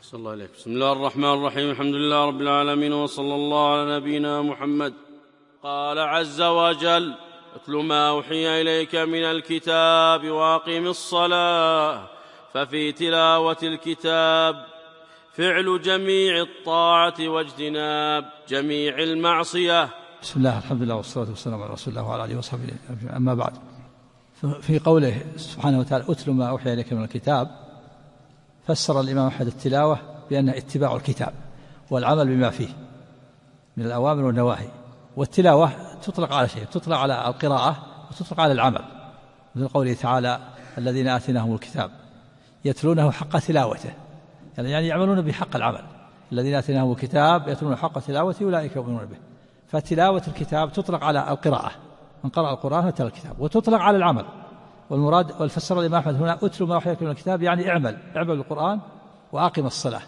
أحسن الله إليك. بسم الله الرحمن الرحيم. الحمد لله رب العالمين، وصلى الله على نبينا محمد. قال عز وجل: اتل ما أوحي إليك من الكتاب وأقم الصلاة. ففي تلاوة الكتاب فعل جميع الطاعة واجتناب جميع المعصية. بسم الله، الحمد لله، والصلاة والسلام على رسول الله وعلى آله وصحبه أجمعين. أما بعد، في قوله سبحانه وتعالى: اتل ما أوحي إليك من الكتاب، فسر الإمام أحمد التلاوة بأنها اتباع الكتاب والعمل بما فيه من الأوامر والنواهي. والتلاوة تطلق على شيء، تطلق على القراءة وتطلق على العمل، مثل قوله تعالى: الذين آتيناهم الكتاب يتلونه حق تلاوته، يعني يعملون بحق العمل. الذين آتيناهم الكتاب يتلونه حق تلاوته أولئك يؤمنون به. فتلاوة الكتاب تطلق على القراءة، من قرأ القرآن وتلا الكتاب، وتطلق على العمل. والمراد والفسر الإمام أحمد هنا: اتل ما أوحي إليك من الكتاب، يعني اعمل بالقرآن وأقم الصلاة.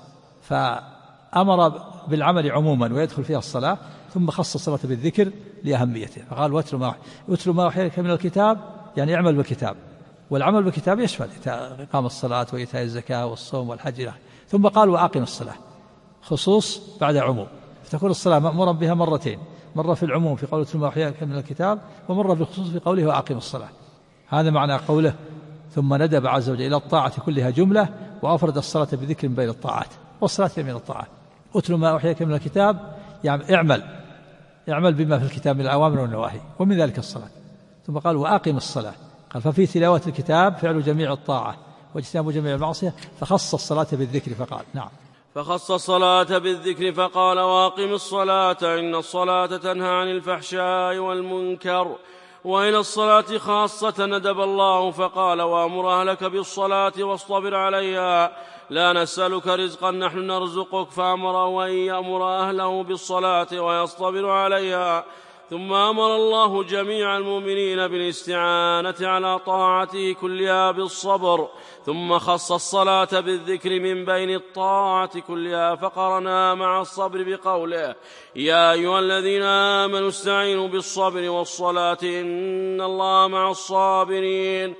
فأمر بالعمل عموما ويدخل فيها الصلاة، ثم خص الصلاة بالذكر لأهميته، فقال: اتل ما أوحي إليك من الكتاب، يعني اعمل بالكتاب. والعمل بالكتاب يشمل إقام الصلاة وإيتاء الزكاة والصوم والحج. ثم قال: وأقم الصلاة، خصوص بعد عموم، فتكون الصلاة مأمورا بها مرتين، مرة في العموم في قوله اتل ما أوحي إليك من الكتاب، ومرة بالخصوص في قوله وأقم الصلاة. هذا معنى قوله: ثم ندب عز وجل إلى الطاعة كلها جملة، وأفرد الصلاة بذكر بين الطاعات، والصلاة من الطاعات. اتل ما أوحي إليك من الكتاب، يعني اعمل بما في الكتاب من الأوامر والنواهي، ومن ذلك الصلاة. ثم قال: وأقم الصلاة، قال: ففي تلاوة الكتاب فعل جميع الطاعة واجتناب جميع المعصية، فخص الصلاة بالذكر فقال: نعم، فخص الصلاة بالذكر فقال: وأقم الصلاة إن الصلاة تنهى عن الفحشاء والمنكر. وإلى الصلاة خاصة ندب الله فقال: وأمر أهلك بالصلاة واصطبر عليها لا نسألك رزقا نحن نرزقك. فأمر أن يأمر أهله بالصلاة ويصطبر عليها. ثم أمر الله جميع المؤمنين بالاستعانة على طاعته كلها بالصبر. ثم خص الصلاة بالذكر من بين الطاعة كلها، فقرنا مع الصبر بقوله: يا أيها الذين آمنوا استعينوا بالصبر والصلاة إن الله مع الصابرين.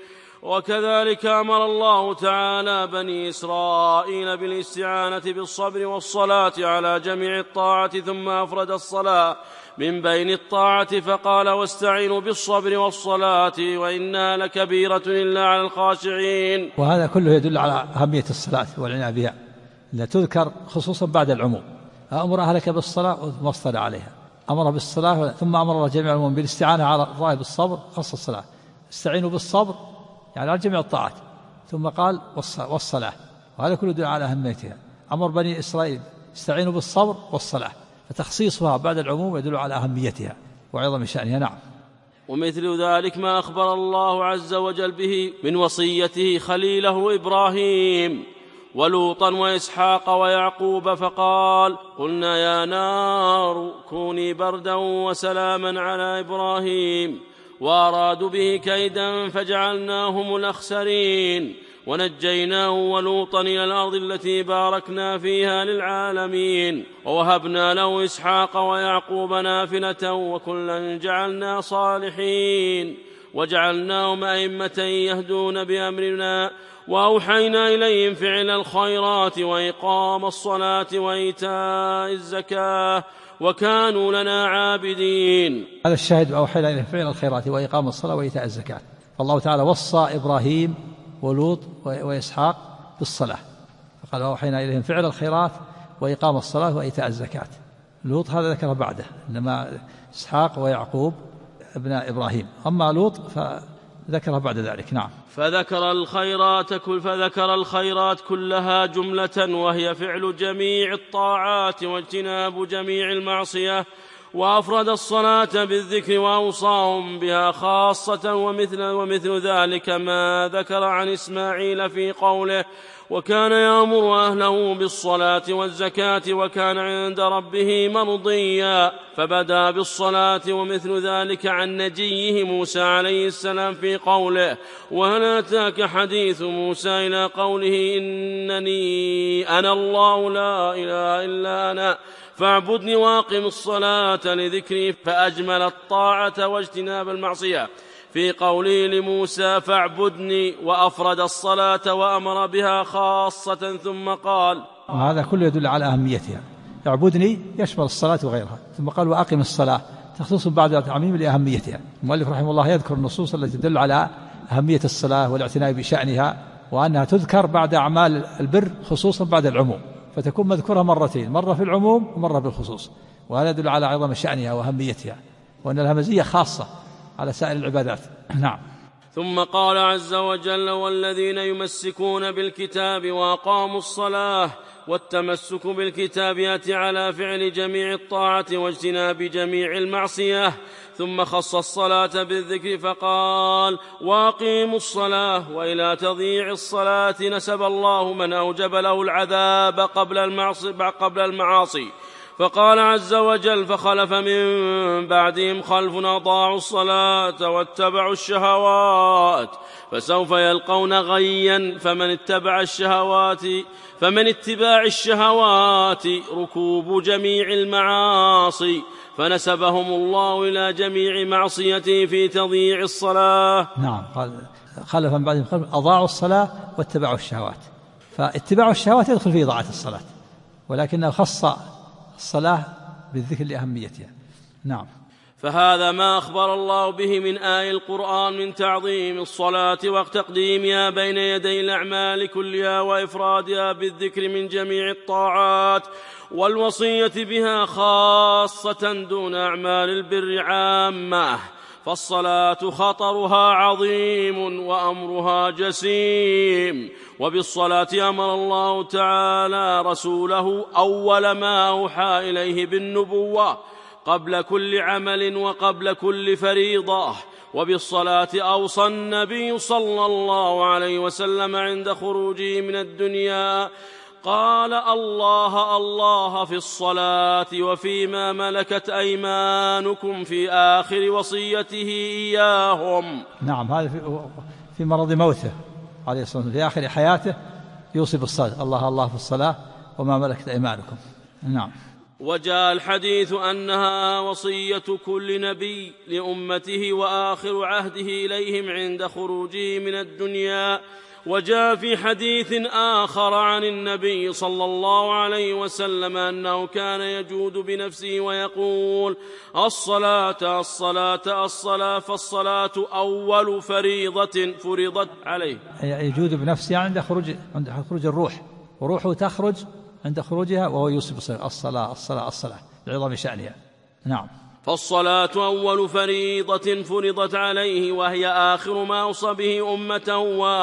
وكذلك أمر الله تعالى بني إسرائيل بالاستعانة بالصبر والصلاة على جميع الطاعة، ثم أفرد الصلاة من بين الطاعة فقال: واستعينوا بالصبر والصلاة وإنها لكبيرة إلا على الخاشعين. وهذا كله يدل على أهمية الصلاة والعناية بها، لا تذكر خصوصا بعد العموم: أمر أهلك بالصلاة واصطبر عليها. أمر بالصلاة، ثم أمر الله جميع المؤمنين بالاستعانة على الله بالصبر، خص الصلاة. استعينوا بالصبر يعني على جميع الطاعات، ثم قال: والصلاة، وهذا كله يدل على أهميتها. أمر بني إسرائيل: استعينوا بالصبر والصلاة، فتخصيصها بعد العموم يدل على أهميتها وعظم شأنها. نعم. ومثل ذلك ما أخبر الله عز وجل به من وصيته خليله إبراهيم ولوطا وإسحاق ويعقوب، فقال: قلنا يا نار كوني بردا وسلاما على إبراهيم، وأرادوا به كيدا فجعلناهم الأخسرين، ونجيناه ولوطا إلى الأرض التي باركنا فيها للعالمين، ووهبنا له إسحاق ويعقوب نافلة، وكلا جعلنا صالحين، وجعلناهم أئمة يهدون بأمرنا، وأوحينا إليهم فعل الخيرات وإقام الصلاة وإيتاء الزكاة، وكانوا لنا عابدين. هذا الشاهد: أوحينا إليهم فعل الخيرات وإقام الصلاة وإيتاء الزكاة. فالله تعالى وصى إبراهيم ولوط وإسحاق بالصلاة، فقال: أوحينا إليهم فعل الخيرات وإقام الصلاة وإيتاء الزكاة. لوط هذا ذكر بعده، إنما إسحاق ويعقوب ابناء إبراهيم، أما لوط فذكر بعد ذلك. نعم. فذكر الخيرات كلها جملة، وهي فعل جميع الطاعات واجتناب جميع المعصية، وأفرد الصلاة بالذكر وأوصاهم بها خاصة. ومثل ذلك ما ذكر عن إسماعيل في قوله: وكان يأمر أهله بالصلاة والزكاة وكان عند ربه مرضيا، فبدأ بالصلاة. ومثل ذلك عن نجيه موسى عليه السلام في قوله: وهل أتاك حديث موسى إلى قوله: إنني أنا الله لا إله إلا أنا فاعبدني واقم الصلاة لذكري، فأجمل الطاعة واجتناب المعصية. في قوله لموسى فاعبدني، وأفرد الصلاة وأمر بها خاصة ثم قال. وهذا كله يدل على أهميتها. اعبدني يشمل الصلاة وغيرها، ثم قال وأقم الصلاة، تخصيص بعد التعميم لأهميتها. المؤلف رحمه الله يذكر النصوص التي تدل على أهمية الصلاة والاعتناء بشأنها، وأنها تذكر بعد أعمال البر خصوصا بعد العموم، فتكون مذكورة مرتين، مرة في العموم ومرة بالخصوص، وهذا يدل على عظم شأنها وأهميتها، وأن لها مزية خاصة على سائر العبادات. نعم. ثم قال عز وجل والذين يمسكون بالكتاب وأقاموا الصلاة. والتمسك بالكتاب يأتي على فعل جميع الطاعة واجتناب جميع المعصية. ثم خص الصلاة بالذكر فقال وأقيموا الصلاة. وإلى تضييع الصلاة نسب الله من أوجب له العذاب قبل المعاصي، فقال عز وجل فخلف من بعدهم خلف أضاعوا الصلاة واتبعوا الشهوات فسوف يلقون غيا. فمن اتباع الشهوات ركوب جميع المعاصي، فنسبهم الله إلى جميع معصيته في تضييع الصلاة. نعم. قال خلف من بعدهم خلف أضاعوا الصلاة واتبعوا الشهوات، فاتباع الشهوات يدخل في إضاعة الصلاة، ولكنه خص الصلاة بالذكر لأهميتها. نعم. فهذا ما أخبر الله به من آي القرآن من تعظيم الصلاة وتقديمها بين يدي الأعمال كلها وإفرادها بالذكر من جميع الطاعات، والوصية بها خاصة دون أعمال البر عامة. فالصلاة خطرها عظيم وأمرها جسيم. وبالصلاة أمر الله تعالى رسوله أول ما أوحى إليه بالنبوة قبل كل عمل وقبل كل فريضة. وبالصلاة أوصى النبي صلى الله عليه وسلم عند خروجه من الدنيا قال الله الله في الصلاة وفيما ملكت أيمانكم في آخر وصيته إياهم. نعم. هذا في مرض موته عليه الصلاة والسلام، في آخر حياته يوصي بالصلاة، الله الله في الصلاة وما ملكت أيمانكم. نعم. وجاء الحديث أنها وصية كل نبي لأمته وآخر عهده إليهم عند خروجه من الدنيا. وجاء في حديث آخر عن النبي صلى الله عليه وسلم أنه كان يجود بنفسه ويقول الصلاة الصلاة الصلاة، فالصلاة أول فريضة فرضت عليه. يجود بنفسه عند خروج الروح، وروحه تخرج عند خروجها وهو يوصي بالصلاة، الصلاة الصلاة الصلاة لعظم شأنها. نعم. فالصلاة أول فريضة فرضت عليه، وهي آخر ما أوصى به أمته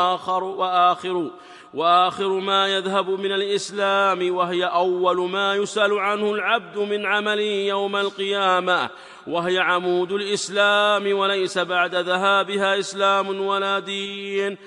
وآخر ما يذهب من الإسلام، وهي أول ما يسأل عنه العبد من عمله يوم القيامة، وهي عمود الإسلام، وليس بعد ذهابها إسلام ولا دين.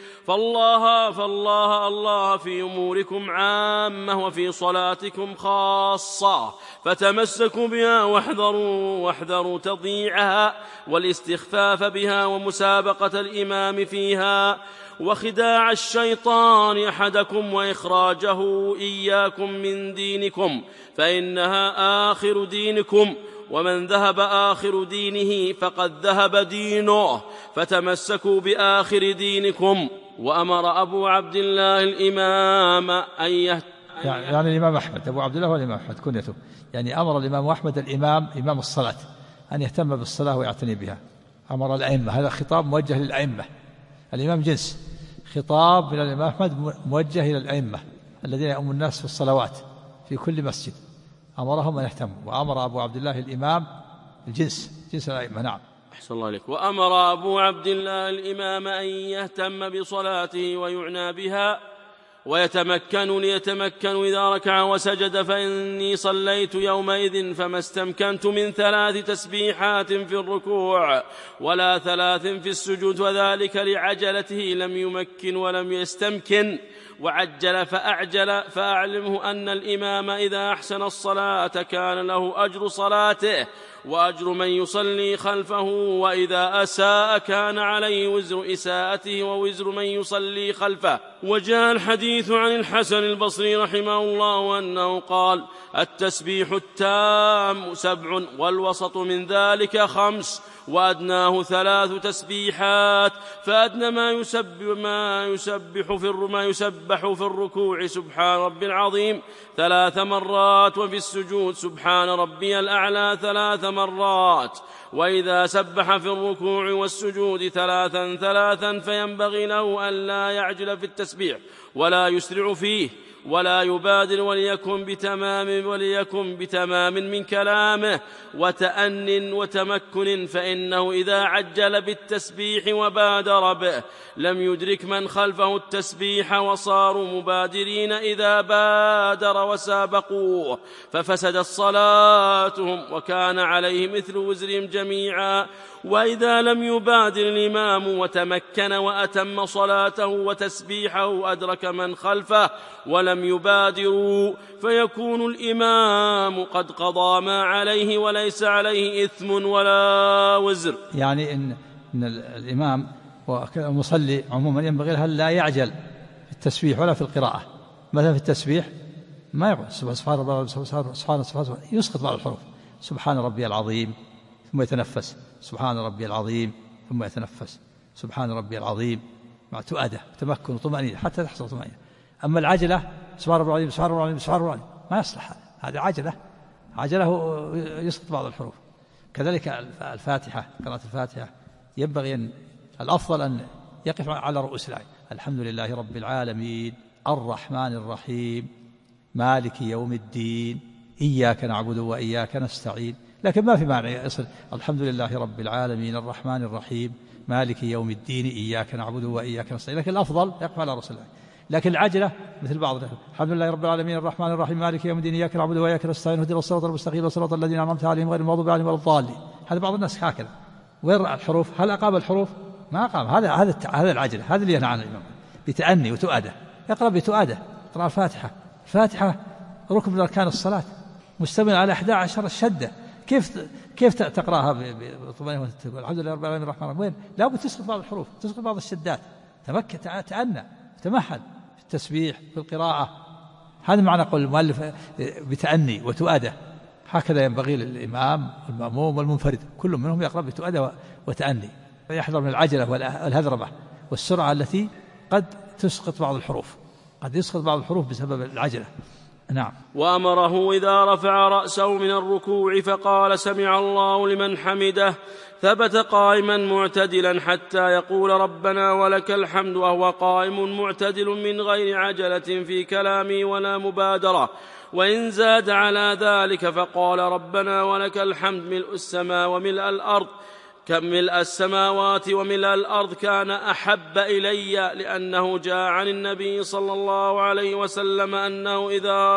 فالله في أموركم عامة وفي صلاتكم خاصة، فتمسكوا بها واحذروا تضييعها والاستخفاف بها ومسابقة الإمام فيها وخداع الشيطان أحدكم وإخراجه إياكم من دينكم، فإنها آخر دينكم، ومن ذهب آخر دينه فقد ذهب دينه، فتمسكوا بآخر دينكم. وأمر أبو عبد الله الإمام أن يعني الإمام أحمد، أبو عبد الله والإمام أحمد كنيته، يعني أمر الإمام أحمد إمام الصلاة أن يهتم بالصلاة ويعتني بها. أمر الأئمة، هذا خطاب موجه للأئمة، الإمام جنس، خطاب من الإمام أحمد موجه إلى الأئمة الذين يؤمون الناس في الصلوات في كل مسجد، أمرهم أن يهتموا. وأمر أبو عبد الله الإمام جنس الأئمة. نعم. أحسن الله عليك. وأمر أبو عبد الله الإمام أن يهتم بصلاته ويعنى بها ليتمكن إذا ركع وسجد، فإني صليت يومئذ فما استمكنت من 3 تسبيحات في الركوع ولا 3 في السجود، وذلك لعجلته لم يمكن ولم يستمكن، وعجل فأعلمه أن الإمام إذا أحسن الصلاة كان له أجر صلاته وأجر من يصلي خلفه، وإذا أساء كان عليه وزر إساءته ووزر من يصلي خلفه. وجاء الحديث عن الحسن البصري رحمه الله أنه قال: التسبيح التام 7 والوسط من ذلك 5 وأدناه 3 تسبيحات، فأدنى ما يسبح في الركوع سبحان ربي العظيم 3 مرات، وفي السجود سبحان ربي الأعلى 3 مرات، وإذا سبح في الركوع والسجود 3 فينبغي له أن لا يعجل في التسبيح ولا يسرع فيه ولا يبادر، وليكن بتمام من كلامه وتأن وتمكن، فإنه إذا عجل بالتسبيح وبادر به لم يدرك من خلفه التسبيح، وصاروا مبادرين إذا بادر وسابقوه ففسدت صلاتهم وكان عليه مثل وزرهم جميعا. وإذا لم يبادر الإمام وتمكن وأتم صلاته وتسبيحه أدرك من خلفه ولم يبادروا، فيكون الإمام قد قضى ما عليه وليس عليه إثم ولا وزر. يعني إن الإمام والمصلي عموما ينبغي له لا يعجل في التسبيح ولا في القراءة. مثلا في التسبيح ما يقول سبحان ربي، يسقط بعض الحروف، سبحان ربي العظيم ثم يتنفس، سبحان ربي العظيم ثم يتنفس، سبحان ربي العظيم، مع تؤدة تمكن وطمأنينة حتى تحصل طمأنينة. أما العجلة سبحان ربي العظيم سبحان ربي العظيم سبحان ربي العظيم ما يصلح، هذا عجلة يسقط بعض الحروف. كذلك الفاتحة، قراءة الفاتحة ينبغي أن الأفضل أن يقف على رؤوس الآية: الحمد لله رب العالمين الرحمن الرحيم مالك يوم الدين إياك نعبد وإياك نستعين. لكن ما في معنى يصل الحمد لله رب العالمين الرحمن الرحيم مالك يوم الدين إياك نعبد وإياك نستعين، لكن الأفضل يقف على رؤوس الآية. لكن العجلة مثل بعض: الحمد لله رب العالمين الرحمن الرحيم مالك يوم الدين إياك نعبد وإياك نستعين اهدنا الصراط المستقيم صراط الذين أنعمت عليهم غير المغضوب عليهم ولا الضالين. هذا بعض الناس هكذا. وين الحروف؟ هل أقام الحروف؟ ما أقام. هذا العجلة، هذا اللي ينهى عنه الإمام بتأني وتؤدة. يقرأ بتؤدة، يقرأ الفاتحة ركن من أركان الصلاة مشتمل على 11 شدة. كيف تقرأها بطمأنينة وتقول الحمد لله رب العالمين الرحمن الرحيم؟ وين؟ لا بد تسقط بعض الحروف، تسقط بعض الشدات، تأنى تمهل في التسبيح في القراءة. هذا معنى قول المؤلف بتأني وتؤدة. هكذا ينبغي للإمام والمأموم والمنفرد، كل منهم يقرأ بتؤدة وتأني، ويحذر من العجلة والهذربة والسرعة التي قد تسقط بعض الحروف، قد يسقط بعض الحروف بسبب العجلة. نعم. وأمره إذا رفع رأسه من الركوع فقال سمع الله لمن حمده ثبت قائما معتدلا حتى يقول ربنا ولك الحمد، وهو قائم معتدل من غير عجلة في كلامه ولا مبادرة. وإن زاد على ذلك فقال ربنا ولك الحمد ملء السماء وملء الأرض ملء السماوات وملء الأرض كان أحب إلي، لأنه جاء عن النبي صلى الله عليه وسلم أنه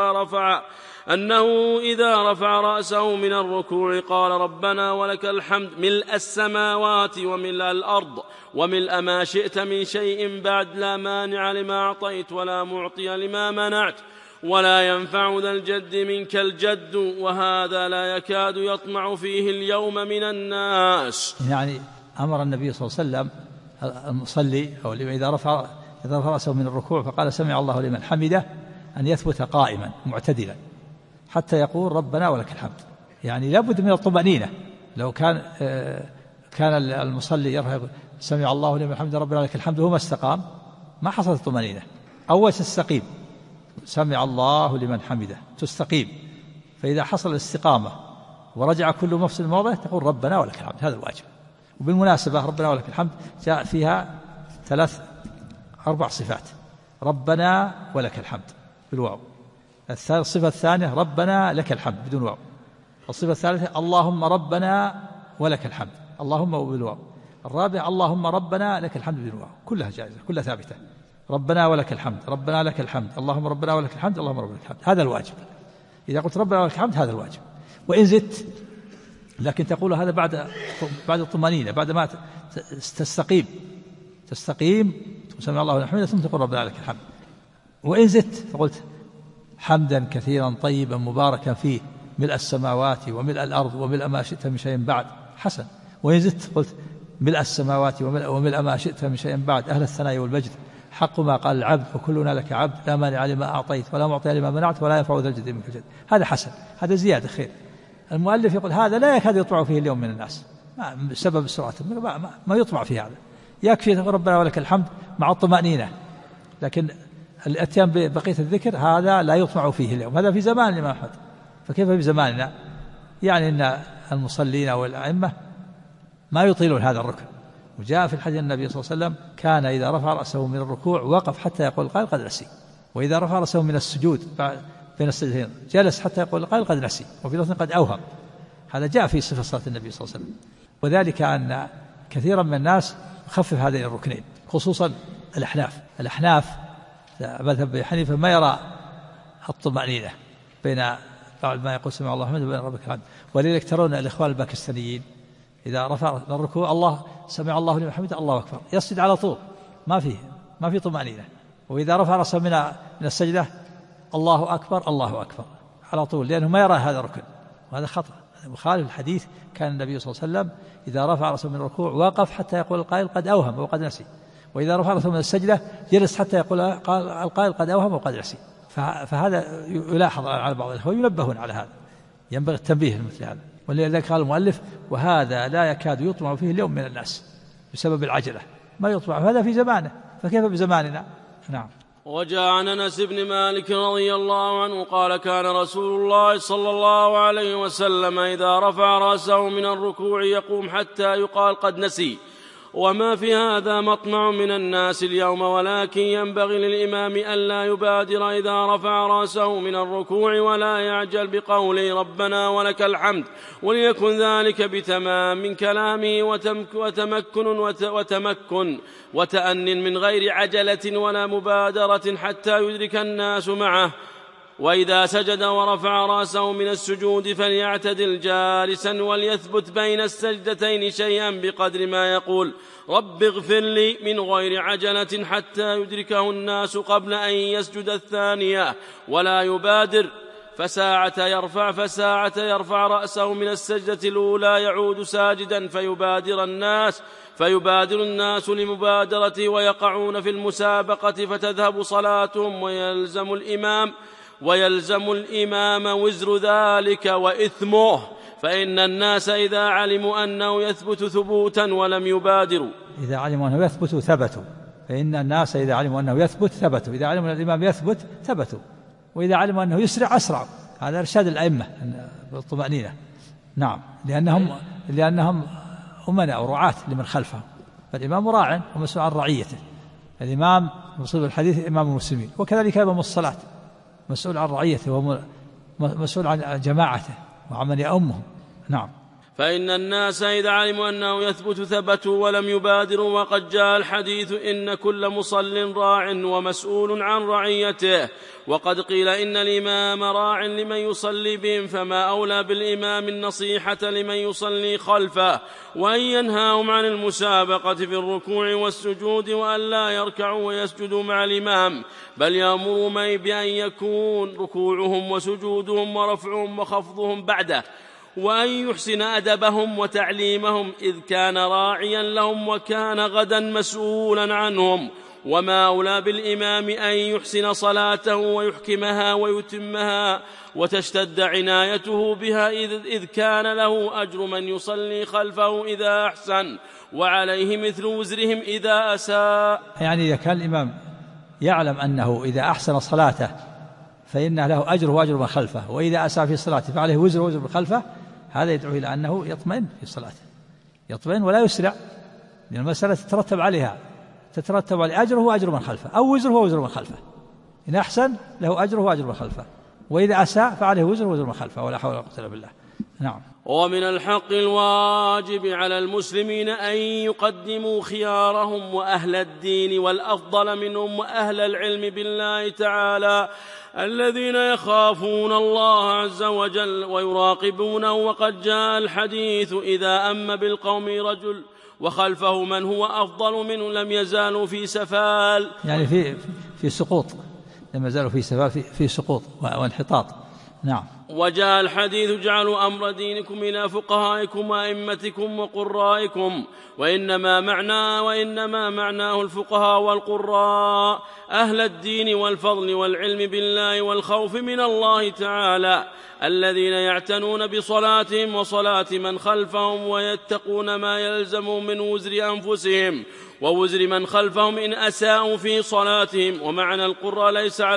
إذا رفع رأسه من الركوع قال ربنا ولك الحمد ملء السماوات وملء الأرض وملء ما شئت من شيء بعد، لا مانع لما أعطيت ولا معطي لما منعت ولا ينفع ذا الجد منك الجد، وهذا لا يكاد يطمع فيه اليوم من الناس. يعني أمر النبي صلى الله عليه وسلم المصلي أو إذا رفع رأسه من الركوع فقال سمع الله لمن حمده أن يثبت قائما معتدلا حتى يقول ربنا ولك الحمد. يعني لابد من الطمأنينة. لو كان المصلي يرفع سمع الله لمن حمده ربنا ولك الحمد وهو ما استقام ما حصلت الطمأنينة. أول تستقيم سمع الله لمن حمده تستقيم، فإذا حصل الاستقامة ورجع كل مفصل موضعه تقول ربنا ولك الحمد. هذا الواجب. وبالمناسبة ربنا ولك الحمد جاء فيها 4 صفات: ربنا ولك الحمد بالواو، الصفة الثانية ربنا لك الحمد بدون واو، الصفة الثالثة اللهم ربنا ولك الحمد اللهم بالواو، الرابعة اللهم ربنا لك الحمد بدون واو. كلها جائزة، كلها ثابتة. ربنا ولك الحمد ربنا لك الحمد اللهم ربنا ولك الحمد اللهم ربنا لك الحمد. هذا الواجب. إذا قلت ربنا ولك الحمد هذا الواجب. وإن زدت لكن تقول هذا بعد الطمأنينة، بعد ما تستقيم سمع الله لمن حمده ثم تقول ربنا لك الحمد. وإن زدت فقلت حمدا كثيرا طيبا مباركا فيه ملء السماوات وملء الأرض وملء ما شئت من شيء بعد حسن. وإن زدت قلت ملء السماوات وملء ما شئت من شيء بعد أهل الثناء والمجد حق ما قال العبد وكلنا لك عبد لا مانع لما أعطيت ولا معطي لما منعت ولا ينفع ذا الجد منك الجد. هذا حسن، هذا زيادة خير. المؤلف يقول هذا لا يكاد يطمع فيه اليوم من الناس بسبب السرعة، ما يطمع في هذا، يكفي ربنا ولك الحمد مع الطمأنينة، لكن الاتيان ببقية الذكر هذا لا يطمع فيه اليوم. هذا في زمان الإمام أحمد، فكيف في زماننا؟ يعني أن المصلين والأئمة ما يطيلون هذا الركن. وجاء في الحديث النبي صلى الله عليه وسلم كان إذا رفع رأسه من الركوع وقف حتى يقول القائل قد نسي، وإذا رفع رأسه من السجود بين السجدتين جلس حتى يقول القائل قد نسي، وفي لفظ قد أوهم. هذا جاء في صفة صلاة النبي صلى الله عليه وسلم. وذلك أن كثيرا من الناس يخفف هذين الركنين، خصوصا الأحناف مذهب أبي حنيفة ما يرى الطمأنينة بين بعد ما يقول سمع الله حمده وبين ربك الحمد. ولذلك ترون الإخوان الباكستانيين إذا رفع من الركوع الله سمع الله لمن حمده الله أكبر يسجد على طول، ما في طمأنينة. وإذا رفع رأسه من السجدة الله أكبر الله أكبر على طول، لأنه ما يرى هذا الركن، وهذا خطأ مخالف الحديث. كان النبي صلى الله عليه وسلم إذا رفع رأسه من الركوع وقف حتى يقول القائل قد أوهم وقد نسي، وإذا رفع رأسه من السجدة جلس حتى يقول القائل قد أوهم وقد نسي. فهذا يلاحظ على بعض الإخوة ينبهون على هذا، ينبغي التنبيه لمثل هذا. ولذلك قال المؤلف وهذا لا يكاد يطمع فيه اليوم من الناس بسبب العجلة، ما يطمع. هذا في زمانه، فكيف بزماننا؟ نعم. وجاء عن أنس بن مالك رضي الله عنه قال كان رسول الله صلى الله عليه وسلم إذا رفع رأسه من الركوع يقوم حتى يقال قد نسي. وما في هذا مطمع من الناس اليوم، ولكن ينبغي للإمام ألا يبادر إذا رفع رأسه من الركوع ولا يعجل بقوله ربنا ولك الحمد، وليكن ذلك بتمام من كلامه وتمكن وتأن من غير عجلة ولا مبادرة حتى يدرك الناس معه. وإذا سجد ورفع رأسه من السجود فليعتدل جالسا وليثبت بين السجدتين شيئا بقدر ما يقول رب اغفر لي من غير عجلة حتى يدركه الناس قبل أن يسجد الثانية، ولا يبادر فساعة يرفع رأسه من السجدة الأولى يعود ساجدا فيبادر الناس لمبادرته ويقعون في المسابقة فتذهب صلاتهم ويلزم الإمام وزر ذلك وإثمه، فإن الناس إذا علموا أنه يثبت ثبوتا ولم يبادروا إذا علموا أنه يثبت ثبتوا، فإن الناس إذا علموا أنه يثبت ثبتوا، إذا علموا أن الإمام يثبت ثبتوا، وإذا علموا أنه يسرع أسرعوا. هذا إرشاد الأئمة بالطمأنينة. نعم، لأنهم أمناء ورعاة لمن خلفهم، فالإمام راع ومسؤول عن رعيته. الإمام مصيب الحديث إمام المسلمين، وكذلك إمام الصلاة مسؤول عن رعيته ومسؤول عن جماعته وعمن يأمهم. نعم. فإن الناس إذا علموا أنه يثبت ثبتوا ولم يبادروا، وقد جاء الحديث إن كل مصل راع ومسؤول عن رعيته. وقد قيل إن الإمام راع لمن يصلي بهم، فما أولى بالإمام النصيحة لمن يصلي خلفه، وأن ينهاهم عن المسابقة في الركوع والسجود، وأن لا يركعوا ويسجدوا مع الإمام، بل يأمروا بأن يكون ركوعهم وسجودهم ورفعهم وخفضهم بعده، وأن يحسن أدبهم وتعليمهم إذ كان راعيا لهم وكان غدا مسؤولا عنهم. وما أولى بالإمام أن يحسن صلاته ويحكمها ويتمها وتشتد عنايته بها، إذ كان له أجر من يصلي خلفه إذا أحسن، وعليه مثل وزرهم إذا أساء. يعني إذا كان الإمام يعلم أنه إذا أحسن صلاته فإن له أجر وأجر من خلفه، وإذا أساء في صلاته فعليه وزر من خلفه، هذا يدعو إلى أنه يطمئن في صلاته، يطمئن ولا يسرع، لأن المسألة تترتب على أجره وأجر من خلفه، أو وزره ووزر من خلفه. إن أحسن له أجره وأجر من خلفه، وإذا أساء فعليه وزر ووزر من خلفه، ولا حول ولا قوة إلا بالله. نعم. ومن الحق الواجب على المسلمين أن يقدموا خيارهم وأهل الدين والأفضل منهم وأهل العلم بالله تعالى الذين يخافون الله عز وجل ويراقبونه. وقد جاء الحديث إذا أم بالقوم رجل وخلفه من هو أفضل منه لم يزالوا في سفال، يعني في سقوط، لم يزالوا في سفال، في سقوط وانحطاط. نعم. وجاء الحديث جعلوا أمر دينكم إلى فقهائكم وأئمتكم وقرائكم، وإنما معناه الفقهاء والقراء أهل الدين والفضل والعلم بالله والخوف من الله تعالى، الذين يعتنون بصلاتهم وصلاة من خلفهم ويتقون ما يلزم من وزر أنفسهم ووزر من خلفهم إن أساءوا في صلاتهم. ومعنى القراء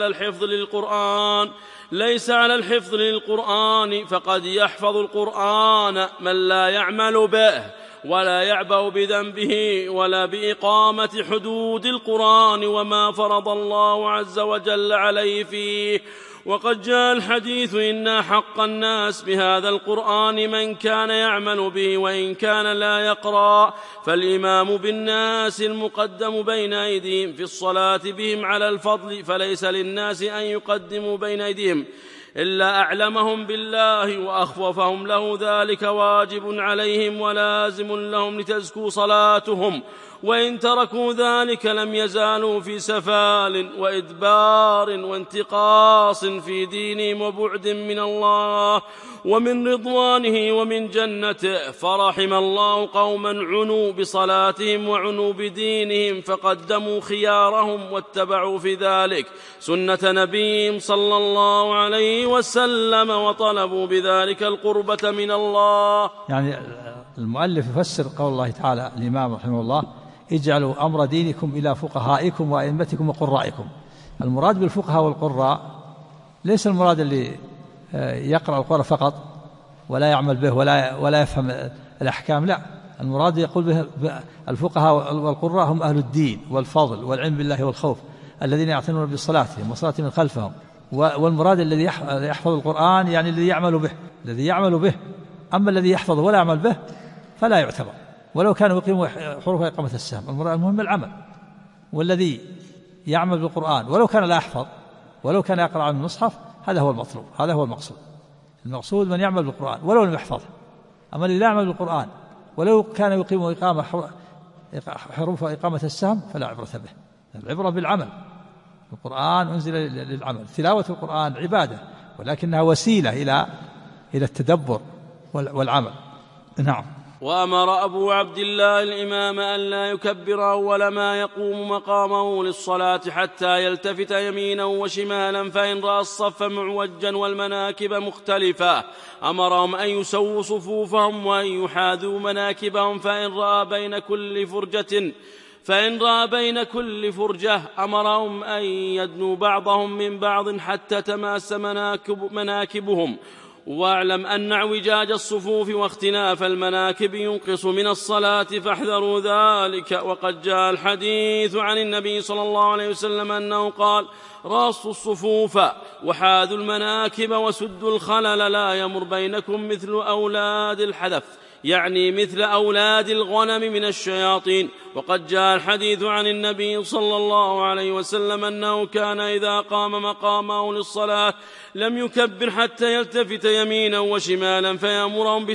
ليس على الحفظ للقرآن، فقد يحفظ القرآن من لا يعمل به ولا يعبأ بذنبه ولا بإقامة حدود القرآن وما فرض الله عز وجل عليه فيه. وقد جاء الحديث إن حق الناس بهذا القرآن من كان يعمل به وإن كان لا يقرأ، فالإمام بالناس المقدم بين أيديهم في الصلاة بهم على الفضل، فليس للناس أن يقدموا بين أيديهم إلا أعلمهم بالله وأخوفهم له، ذلك واجب عليهم ولازم لهم لتزكو صلاتهم، وإن تركوا ذلك لم يزالوا في سفال وإدبار وانتقاص في دينهم وبعد من الله ومن رضوانه ومن جنته. فرحم الله قوما عنوا بصلاتهم وعنوا بدينهم فقدموا خيارهم واتبعوا في ذلك سنة نبيهم صلى الله عليه وسلم وطلبوا بذلك القربة من الله. يعني المؤلف يفسر قول الله تعالى الإمام رحمه الله: اجعلوا أمر دينكم إلى فقهائكم وأئمتكم وقرائكم. المراد بالفقهاء والقراء ليس المراد اللي يقرأ القرآن فقط ولا يعمل به ولا يفهم الأحكام، لا، المراد يقول به الفقهاء والقراء هم أهل الدين والفضل والعلم بالله والخوف، الذين يعتنون بصلاتهم وصلاة من خلفهم. والمراد الذي يحفظ القرآن يعني الذي يعمل به، أما الذي يحفظه ولا يعمل به فلا يعتبر ولو كانوا يقيموا حروف إقامة السهم. المهم العمل. والذي يعمل بالقرآن ولو كان لا يحفظ ولو كان يقرأ عن المصحف، هذا هو المطلوب، هذا هو المقصود من يعمل بالقرآن ولو لم يحفظه. أما الذي لا يعمل بالقرآن ولو كان يقيم حروف إقامة السهم فلا عبرة به، العبرة بالعمل. القرآن أنزل للعمل، تلاوة القرآن عبادة ولكنها وسيلة إلى التدبر والعمل. نعم. وأمر أبو عبد الله الإمام أن لا يكبر أول ما يقوم مقامه للصلاة حتى يلتفت يمينا وشمالا، فإن رأى الصف معوجا والمناكب مختلفة أمرهم أن يسووا صفوفهم وأن يحاذوا مناكبهم، فإن رأى بين كل فرجة أمرهم أن يدنوا بعضهم من بعض حتى تماس مناكبهم. واعلم أن اعوجاج الصفوف واختلاف المناكب ينقص من الصلاة فاحذروا ذلك. وقد جاء الحديث عن النبي صلى الله عليه وسلم أنه قال: راصوا الصفوف وحاذوا المناكب وسدوا الخلل، لا يمر بينكم مثل أولاد الحذف، يعني مثل أولاد الغنم من الشياطين. وقد جاء الحديث عن النبي صلى الله عليه وسلم أنه كان إذا قام مقامه للصلاة لم يكبر حتى يلتفت يمينا وشمالا فيأمرهم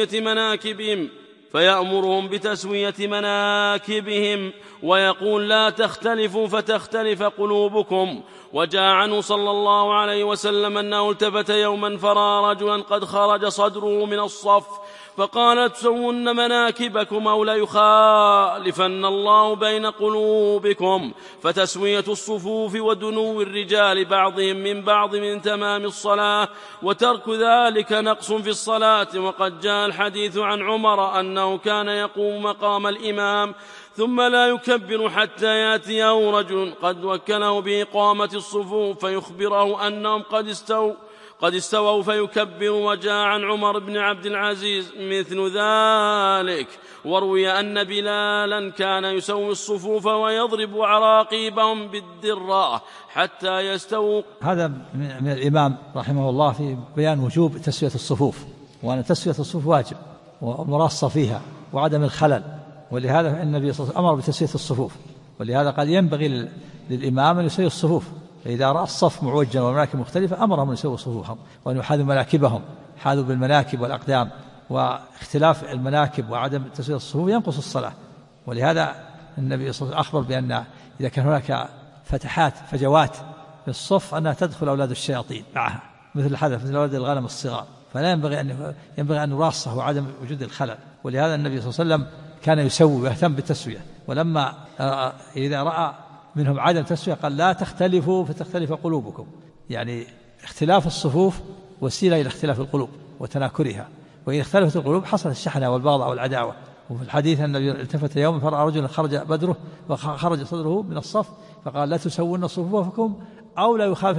بتسوية مناكبهم ويقول: لا تختلفوا فتختلف قلوبكم. وجاء عنه صلى الله عليه وسلم أنه التفت يوما فرأى رجلا قد خرج صدره من الصف فقال: تسون مناكبكم أو ليخالفن الله بين قلوبكم. فتسوية الصفوف ودنو الرجال بعضهم من بعض من تمام الصلاة، وترك ذلك نقص في الصلاة. وقد جاء الحديث عن عمر أنه كان يقوم مقام الإمام ثم لا يكبر حتى يأتيه رجل قد وكله بإقامة الصفوف فيخبره أنهم قد استووا فيكبر. وجاء عن عمر بن عبد العزيز مثل ذلك. وروي أن بلالا كان يسوي الصفوف ويضرب عراقيبهم بالدراء حتى يستووا. هذا من الإمام رحمه الله في بيان وجوب تسوية الصفوف، وأن تسوية الصفوف واجب والمراصة فيها وعدم الخلل، ولهذا النبي صلى الله عليه وسلم أمر بتسوية الصفوف، ولهذا قال ينبغي للإمام أن يسوي الصفوف، فإذا رأى الصف معوجا والمناكب مختلفة أمرهم أن يسووا صفوفهم وأن يحاذوا مناكبهم، حاذوا بالمناكب والأقدام، واختلاف المناكب وعدم تسوية الصفوف ينقص الصلاة. ولهذا النبي صلى الله عليه وسلم أخبر بأن إذا كان هناك فجوات في الصف أنها تدخل أولاد الشياطين معها، مثل الحدث مثل ولد الغنم الصغار، فلا ينبغي أن نراصه وعدم وجود الخلل. ولهذا النبي صلى الله عليه وسلم كان يسوي ويهتم بالتسوية، ولما إذا رأى منهم عدم تسوية قال لا تختلفوا فتختلف قلوبكم، يعني اختلاف الصفوف وسيلة إلى اختلاف القلوب وتناكرها، وإذا اختلفت القلوب حصلت الشحنة والبغضاء والعداوة. وفي الحديث النبي التفت يوم فرأى رجلا خرج بدره وخرج صدره من الصف فقال لا تسوون صفوفكم أو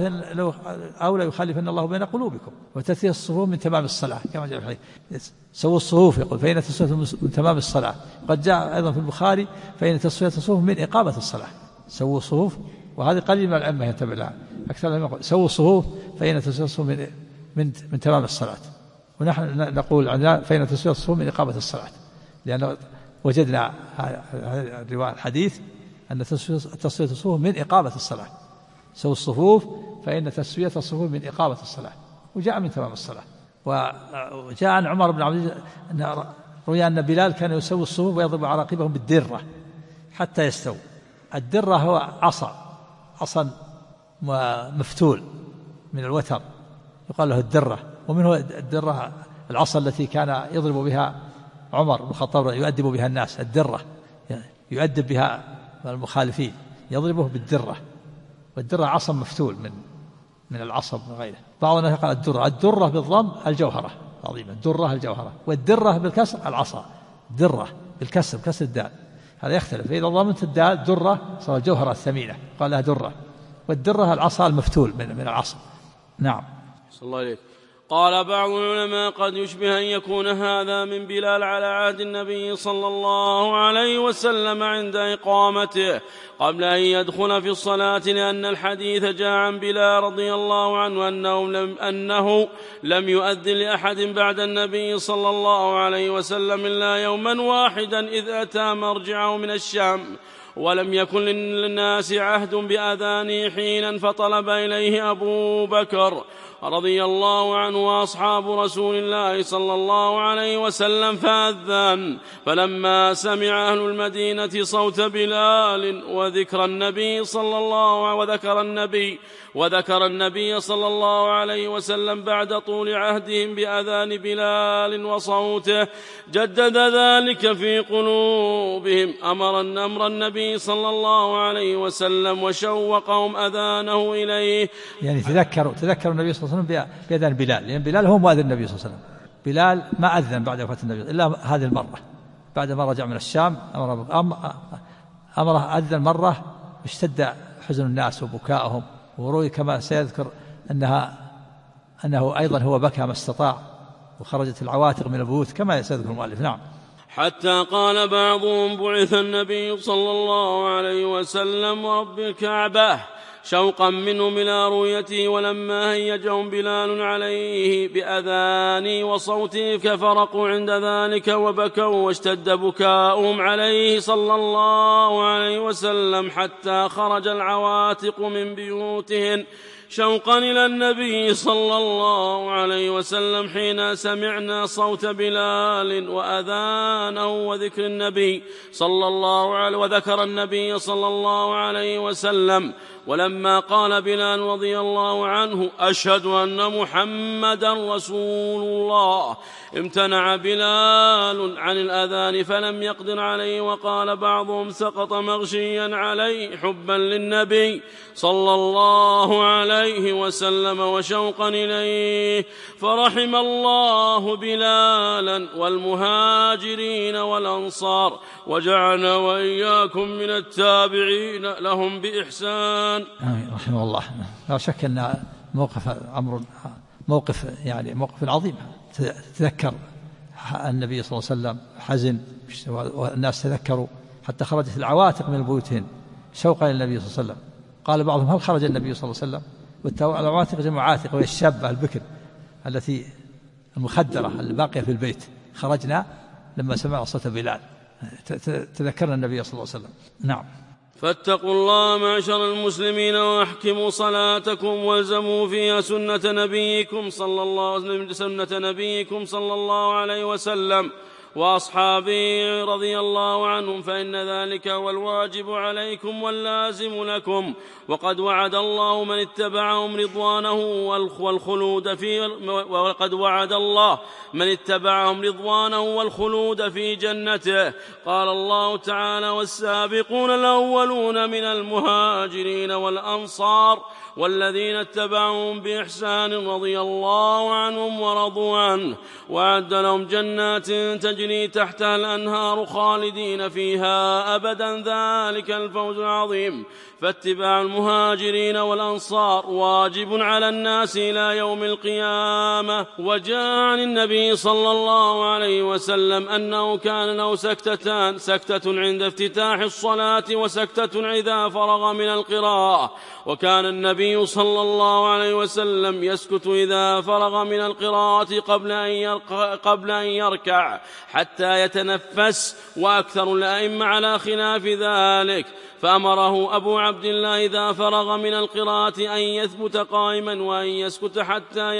لا يخالفن الله بين قلوبكم. وتسوية الصفوف من تمام الصلاة كما جاء في الحديث، سووا الصفوف يقول فإن تسوية من تمام الصلاة. قد جاء أيضا في البخاري فإن تسوية الصفوف من إقامة الصلاة. سووا الصفوف، وهذه قليل من العلماء ينتبه لها، أكثر من يقول سووا الصفوف فإن تسوية الصفوف من تمام الصلاة. ونحن نقول عندنا فإن تسوية الصفوف من إقامة الصلاة، لأن وجدنا الرواية الحديث أن تسوية الصفوف من إقامة الصلاة. سووا الصفوف فإن تسوية الصفوف من إقامة الصلاة، وجاء من تمام الصلاة. وجاء عن عمر بن عبد العزيز أن روي أن بلال كان يسوي الصفوف ويضرب عراقبهم بالدرة حتى يستووا. الدرة هو عصا مفتول من الوتر يقال له الدرة، ومنه الدرة العصا التي كان يضرب بها عمر بن الخطاب يؤدب بها الناس، الدرة يؤدب بها المخالفين، يضربه بالدرة. والدرة عصا مفتول من العصب وغيره. بعض الناس قال الدرة بالضم الجوهرة عظيمة، الدرة الجوهرة، والدرة بالكسر العصا، درة بالكسر كسر الدال، هذا يختلف. فإذا ضمنت الدال درة صار الجوهرة الثمينة قال لها درة، والدرة العصا المفتول من العصب. نعم. صلى الله عليه. قال بعض العلماء قد يشبه أن يكون هذا من بلال على عهد النبي صلى الله عليه وسلم عند إقامته قبل أن يدخل في الصلاة، لأن الحديث جاء عن بلال رضي الله عنه أنه لم يؤذن لأحد بعد النبي صلى الله عليه وسلم إلا يوما واحدا إذ أتى مرجعه من الشام، ولم يكن للناس عهد بأذانه حينا، فطلب إليه أبو بكر رضي الله عنه وأصحاب رسول الله صلى الله عليه وسلم فأذن. فلما سمع أهل المدينة صوت بلال وذكر النبي صلى الله عليه وسلم بعد طول عهدهم بأذان بلال وصوته جدد ذلك في قلوبهم، أمر النبي صلى الله عليه وسلم وشوقهم أذانه إليه. يعني تذكروا النبي صلى الله عليه وسلم بأذان بلال، لأن بلال هو مؤذن النبي صلى الله عليه وسلم. بلال ما أذن بعد وفاة النبي إلا هذه المرة، بعد ما رجع من الشام أمره أذن مرة، اشتد حزن الناس وبكائهم، وروي كما سيذكر أنه أيضا هو بكى ما استطاع، وخرجت العواتق من البيوت كما سيذكر المؤلف. نعم. حتى قال بعضهم بعث النبي صلى الله عليه وسلم ورب الكعبة شوقا منهم إلى رؤيته، ولما هيجهم بلال عليه بأذانه وصوته كفرقوا عند ذلك وبكوا، واشتد بكاؤهم عليه صلى الله عليه وسلم حتى خرج العواتق من بيوتهن شوقا إلى النبي صلى الله عليه وسلم حين سمعنا صوت بلال وأذانه وذكر النبي صلى الله عليه وسلم. ولما قال بلال رضي الله عنه أشهد أن محمدا رسول الله امتنع بلال عن الأذان فلم يقدر عليه، وقال بعضهم سقط مغشيا عليه حبا للنبي صلى الله عليه وسلم وشوقا إليه. فرحم الله بلالا والمهاجرين والأنصار، وجعلنا وإياكم من التابعين لهم بإحسان. رحمه الله. لا شك أن موقف عظيم. تذكر النبي صلى الله عليه وسلم حزن، والناس تذكروا حتى خرجت العواتق من بيوتهن شوقا إلى النبي صلى الله عليه وسلم. قال بعضهم هل خرج النبي صلى الله عليه وسلم؟ والعواتق جمع عاتق، وهي الشابة البكر التي المخدرة الباقية في البيت. خرجنا لما سمع صوت بلال، تذكرنا النبي صلى الله عليه وسلم. نعم. فاتقوا الله معشر المسلمين واحكموا صلاتكم والزموا فيها سنة نبيكم صلى الله عليه وسلم، وأصحابه رضي الله عنهم، فإن ذلك هو الواجب عليكم واللازم لكم. وقد وعد الله من اتبعهم رضوانه والخلود في جنته. قال الله تعالى: والسابقون الأولون من المهاجرين والأنصار والذين اتبعهم بإحسان رضي الله عنهم ورضوا عنه، وأعد لهم جنات تجري تحتها الأنهار خالدين فيها أبدا، ذلك الفوز العظيم. فاتباع المهاجرين والأنصار واجب على الناس إلى يوم القيامة. وجاء عن النبي صلى الله عليه وسلم أنه كان له سكتتان: سكتة عند افتتاح الصلاة، وسكتة إذا فرغ من القراءة. وكان النبي صلى الله عليه وسلم يسكت إذا فرغ من القراءة قبل أن يركع حتى يتنفس، وأكثر الأئمة على خلاف ذلك، فأمره أبو عبد الله إذا فرغ من القراءة أن يثبت قائما وأن يسكت حتى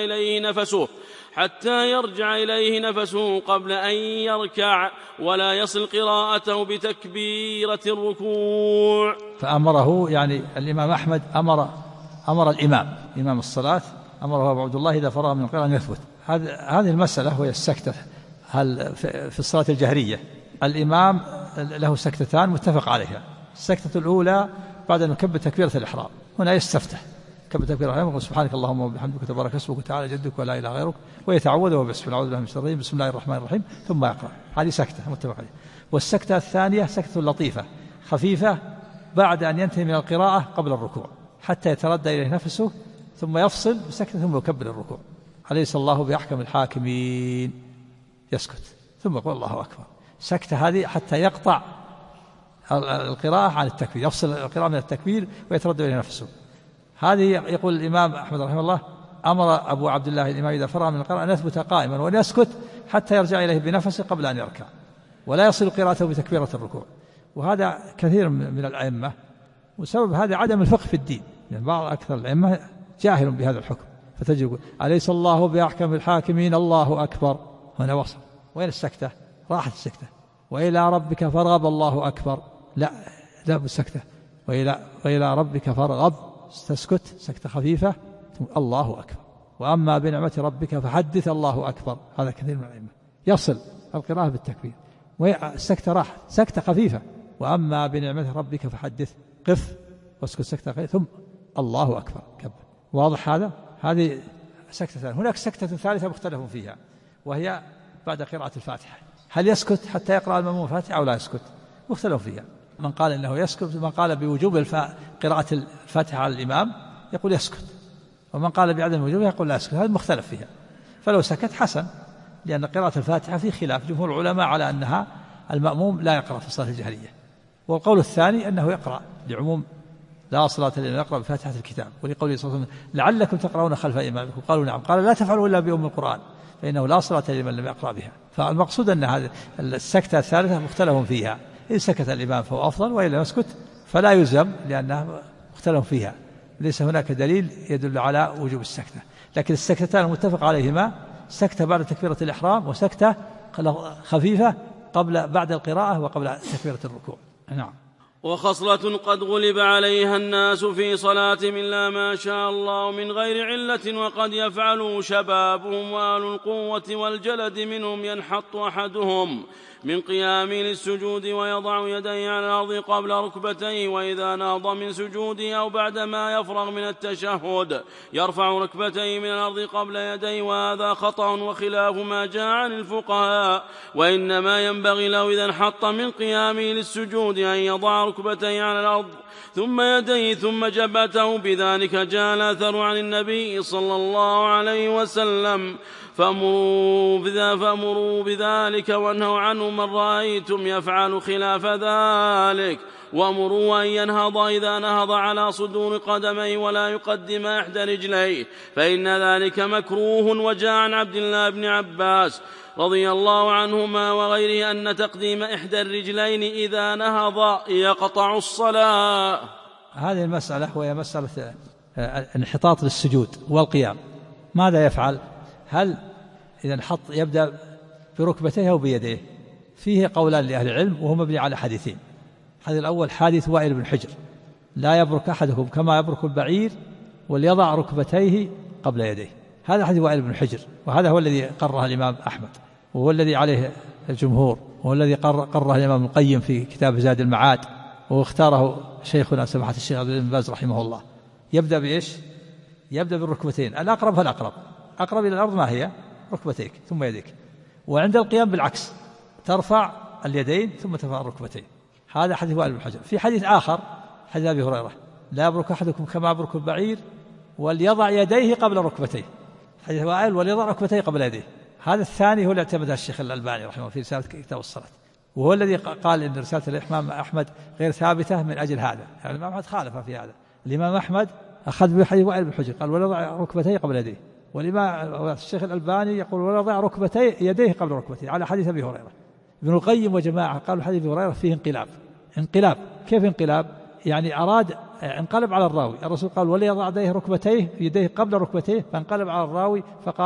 يرجع إليه نفسه قبل أن يركع، ولا يصل قراءته بتكبيرة الركوع. فأمره، يعني الإمام أحمد أمر إمام الصلاة، أمره أبو عبد الله إذا فرغ من القراءة أن يثبت. هذه المسألة وهي السكتة. هل في الصلاة الجهرية الإمام له سكتتان متفق عليها. السكتة الأولى بعد أن يكبر تكبيرة الإحرام، هنا يستفتح كبر تكبيرة الإحرام يقول: سبحانك اللهم وبحمدك وتبارك اسمك وتعالى جدك ولا إله غيرك، ويتعوذ وبسم الله أعوذ بالله من الشيطان الرجيم بسم الله الرحمن الرحيم ثم يقرأ. هذه سكتة متفق عليها. والسكتة الثانية سكتة لطيفة خفيفة بعد أن ينتهي من القراءة قبل الركوع حتى يتردى إليه نفسه، ثم يفصل بسكتة ثم يكبر الركوع. أليس الله بأحكم الحاكمين؟ يسكت ثم يقول الله أكبر. سكتة هذه حتى يقطع القراءة عن التكبير، يفصل القراءة من التكبير ويتردد إليه نفسه. هذه يقول الإمام أحمد رحمه الله: أمر أبو عبد الله الإمام إذا فرغ من القراءة أن يثبت قائما وأن يسكت حتى يرجع إليه بنفسه قبل أن يركع، ولا يصل قراءته بتكبيرة الركوع. وهذا كثير من الأئمة، وسبب هذا عدم الفقه في الدين، يعني بعض أكثر الأئمة جاهل بهذا الحكم، فتجد يقول: أليس الله بأحكم الحاكمين الله أكبر. هنا وصل. وين السكتة؟ راحت السكتة. وإلى ربك فارغب الله أكبر، لا بالسكتة. وإلى ربك فارغب، تسكت سكتة خفيفة الله أكبر. وأما بنعمة ربك فحدث الله أكبر. هذا كثير من الأئمة يصل القراءة بالتكبير، والسكتة راحت سكتة خفيفة. وأما بنعمة ربك فحدث، قف واسكت سكتة خفيفة ثم الله أكبر كبر. واضح هذا؟ هذه سكتة. هناك سكتة ثالثة مختلف فيها، وهي بعد قراءة الفاتحة. هل يسكت حتى يقرأ المأموم الفاتحة أو لا يسكت؟ مختلف فيها. من قال إنه يسكت، من قال بوجوب قراءة الفاتحة على الإمام يقول يسكت، ومن قال بعدم وجوبها يقول لا يسكت. هذا مختلف فيها. فلو سكت حسن، لأن قراءة الفاتحة في خلاف جمهور العلماء على أنها المأموم لا يقرأ في الصلاة الجهرية. والقول الثاني أنه يقرأ لعموم لا صلاة لمن يقرأ بفاتحة الكتاب، ولقوله صلى الله عليه وسلم: لعلكم تقرؤون خلف إمامكم. قالوا نعم. قال: لا تفعلوا إلا بأم القرآن فإنه لا صلاة لمن لم يقرأ بها. فالمقصود أن هذه السكتة الثالثة مختلف فيها، إن سكت الإمام فهو أفضل، وإلا يسكت فلا يلزم لأنها مختلف فيها. ليس هناك دليل يدل على وجوب السكتة. لكن السكتتان المتفق عليهما سكتة بعد تكبيرة الإحرام، وسكتة خفيفة بعد القراءة وقبل تكبيرة الركوع. نعم. وخصلة قد غلب عليها الناس في صلاتهم إلا ما شاء الله من غير علة، وقد يفعل شبابهم وأهل القوة والجلد منهم، ينحط أحدهم من قيام للسجود ويضع يديه على الأرض قبل ركبتيه، وإذا نهض من سجوده أو بعدما يفرغ من التشهد يرفع ركبتيه من الأرض قبل يديه، وهذا خطأ وخلاف ما جاء عن الفقهاء. وإنما ينبغي له إذا انحط من قيامه للسجود أن يضع ركبتيه على الأرض ثم يديه ثم جبهته، بذلك جاء الأثر عن النبي صلى الله عليه وسلم: فأمروا بذلك وانهوا عنه من رأيتم يفعل خلاف ذلك، وأمروا أن ينهض إذا نهض على صدور قدميه ولا يقدم إحدى رجليه، فإن ذلك مكروه. وجاء عن عبد الله بن عباس رضي الله عنهما وغيره أن تقديم إحدى الرجلين إذا نهض يقطع الصلاة. هذه المسألة وهي مسألة انحطاط للسجود والقيام، ماذا يفعل؟ هل إذا انحط يبدأ بركبتيه أو بيديه. فيه قولان لأهل العلم وهو مبني على حديثين. الحديث الأول حديث وائل بن حجر لا يبرك أحدكم كما يبرك البعير وليضع ركبتيه قبل يديه. هذا حديث وائل بن حجر، وهذا هو الذي قرره الإمام أحمد، وهو الذي عليه الجمهور، وهو الذي قرره الإمام القيم في كتاب زاد المعاد، واختاره شيخنا سماحة الشيخ عبد بن باز رحمه الله. يبدأ بإيش؟ يبدأ بالركبتين، الأقرب فالأقرب، أقرب إلى الأرض ما هي؟ ركبتيك ثم يديك. وعند القيام بالعكس، ترفع اليدين ثم ترفع الركبتين. هذا حديث وائل بن حجر. في حديث آخر حديث أبي هريرة لا يبرك أحدكم كما يبرك البعير وليضع يديه قبل ركبتيه. حديث وائل وليضع ركبتيه قبل يديه. هذا الثاني هو اللي اعتمده الشيخ الألباني رحمه الله في رسالة كتاب الصلاة، وهو الذي قال إن رسالة الإمام أحمد غير ثابتة من أجل هذا. يعني الإمام أحمد خالف في هذا. الإمام أحمد أخذ بحديث وائل بن حجر قال وليضع ركبتيه قبل يديه، والإمام الشيخ الألباني يقول وليضع ركبتيه يديه قبل ركبتيه على حديث أبي هريرة. ابن القيم وجماعة قالوا حديث أبي هريرة فيه انقلاب. كيف انقلاب؟ يعني أراد انقلب على الراوي. الرسول قال وليضع يديه قبل ركبتيه، فانقلب على الراوي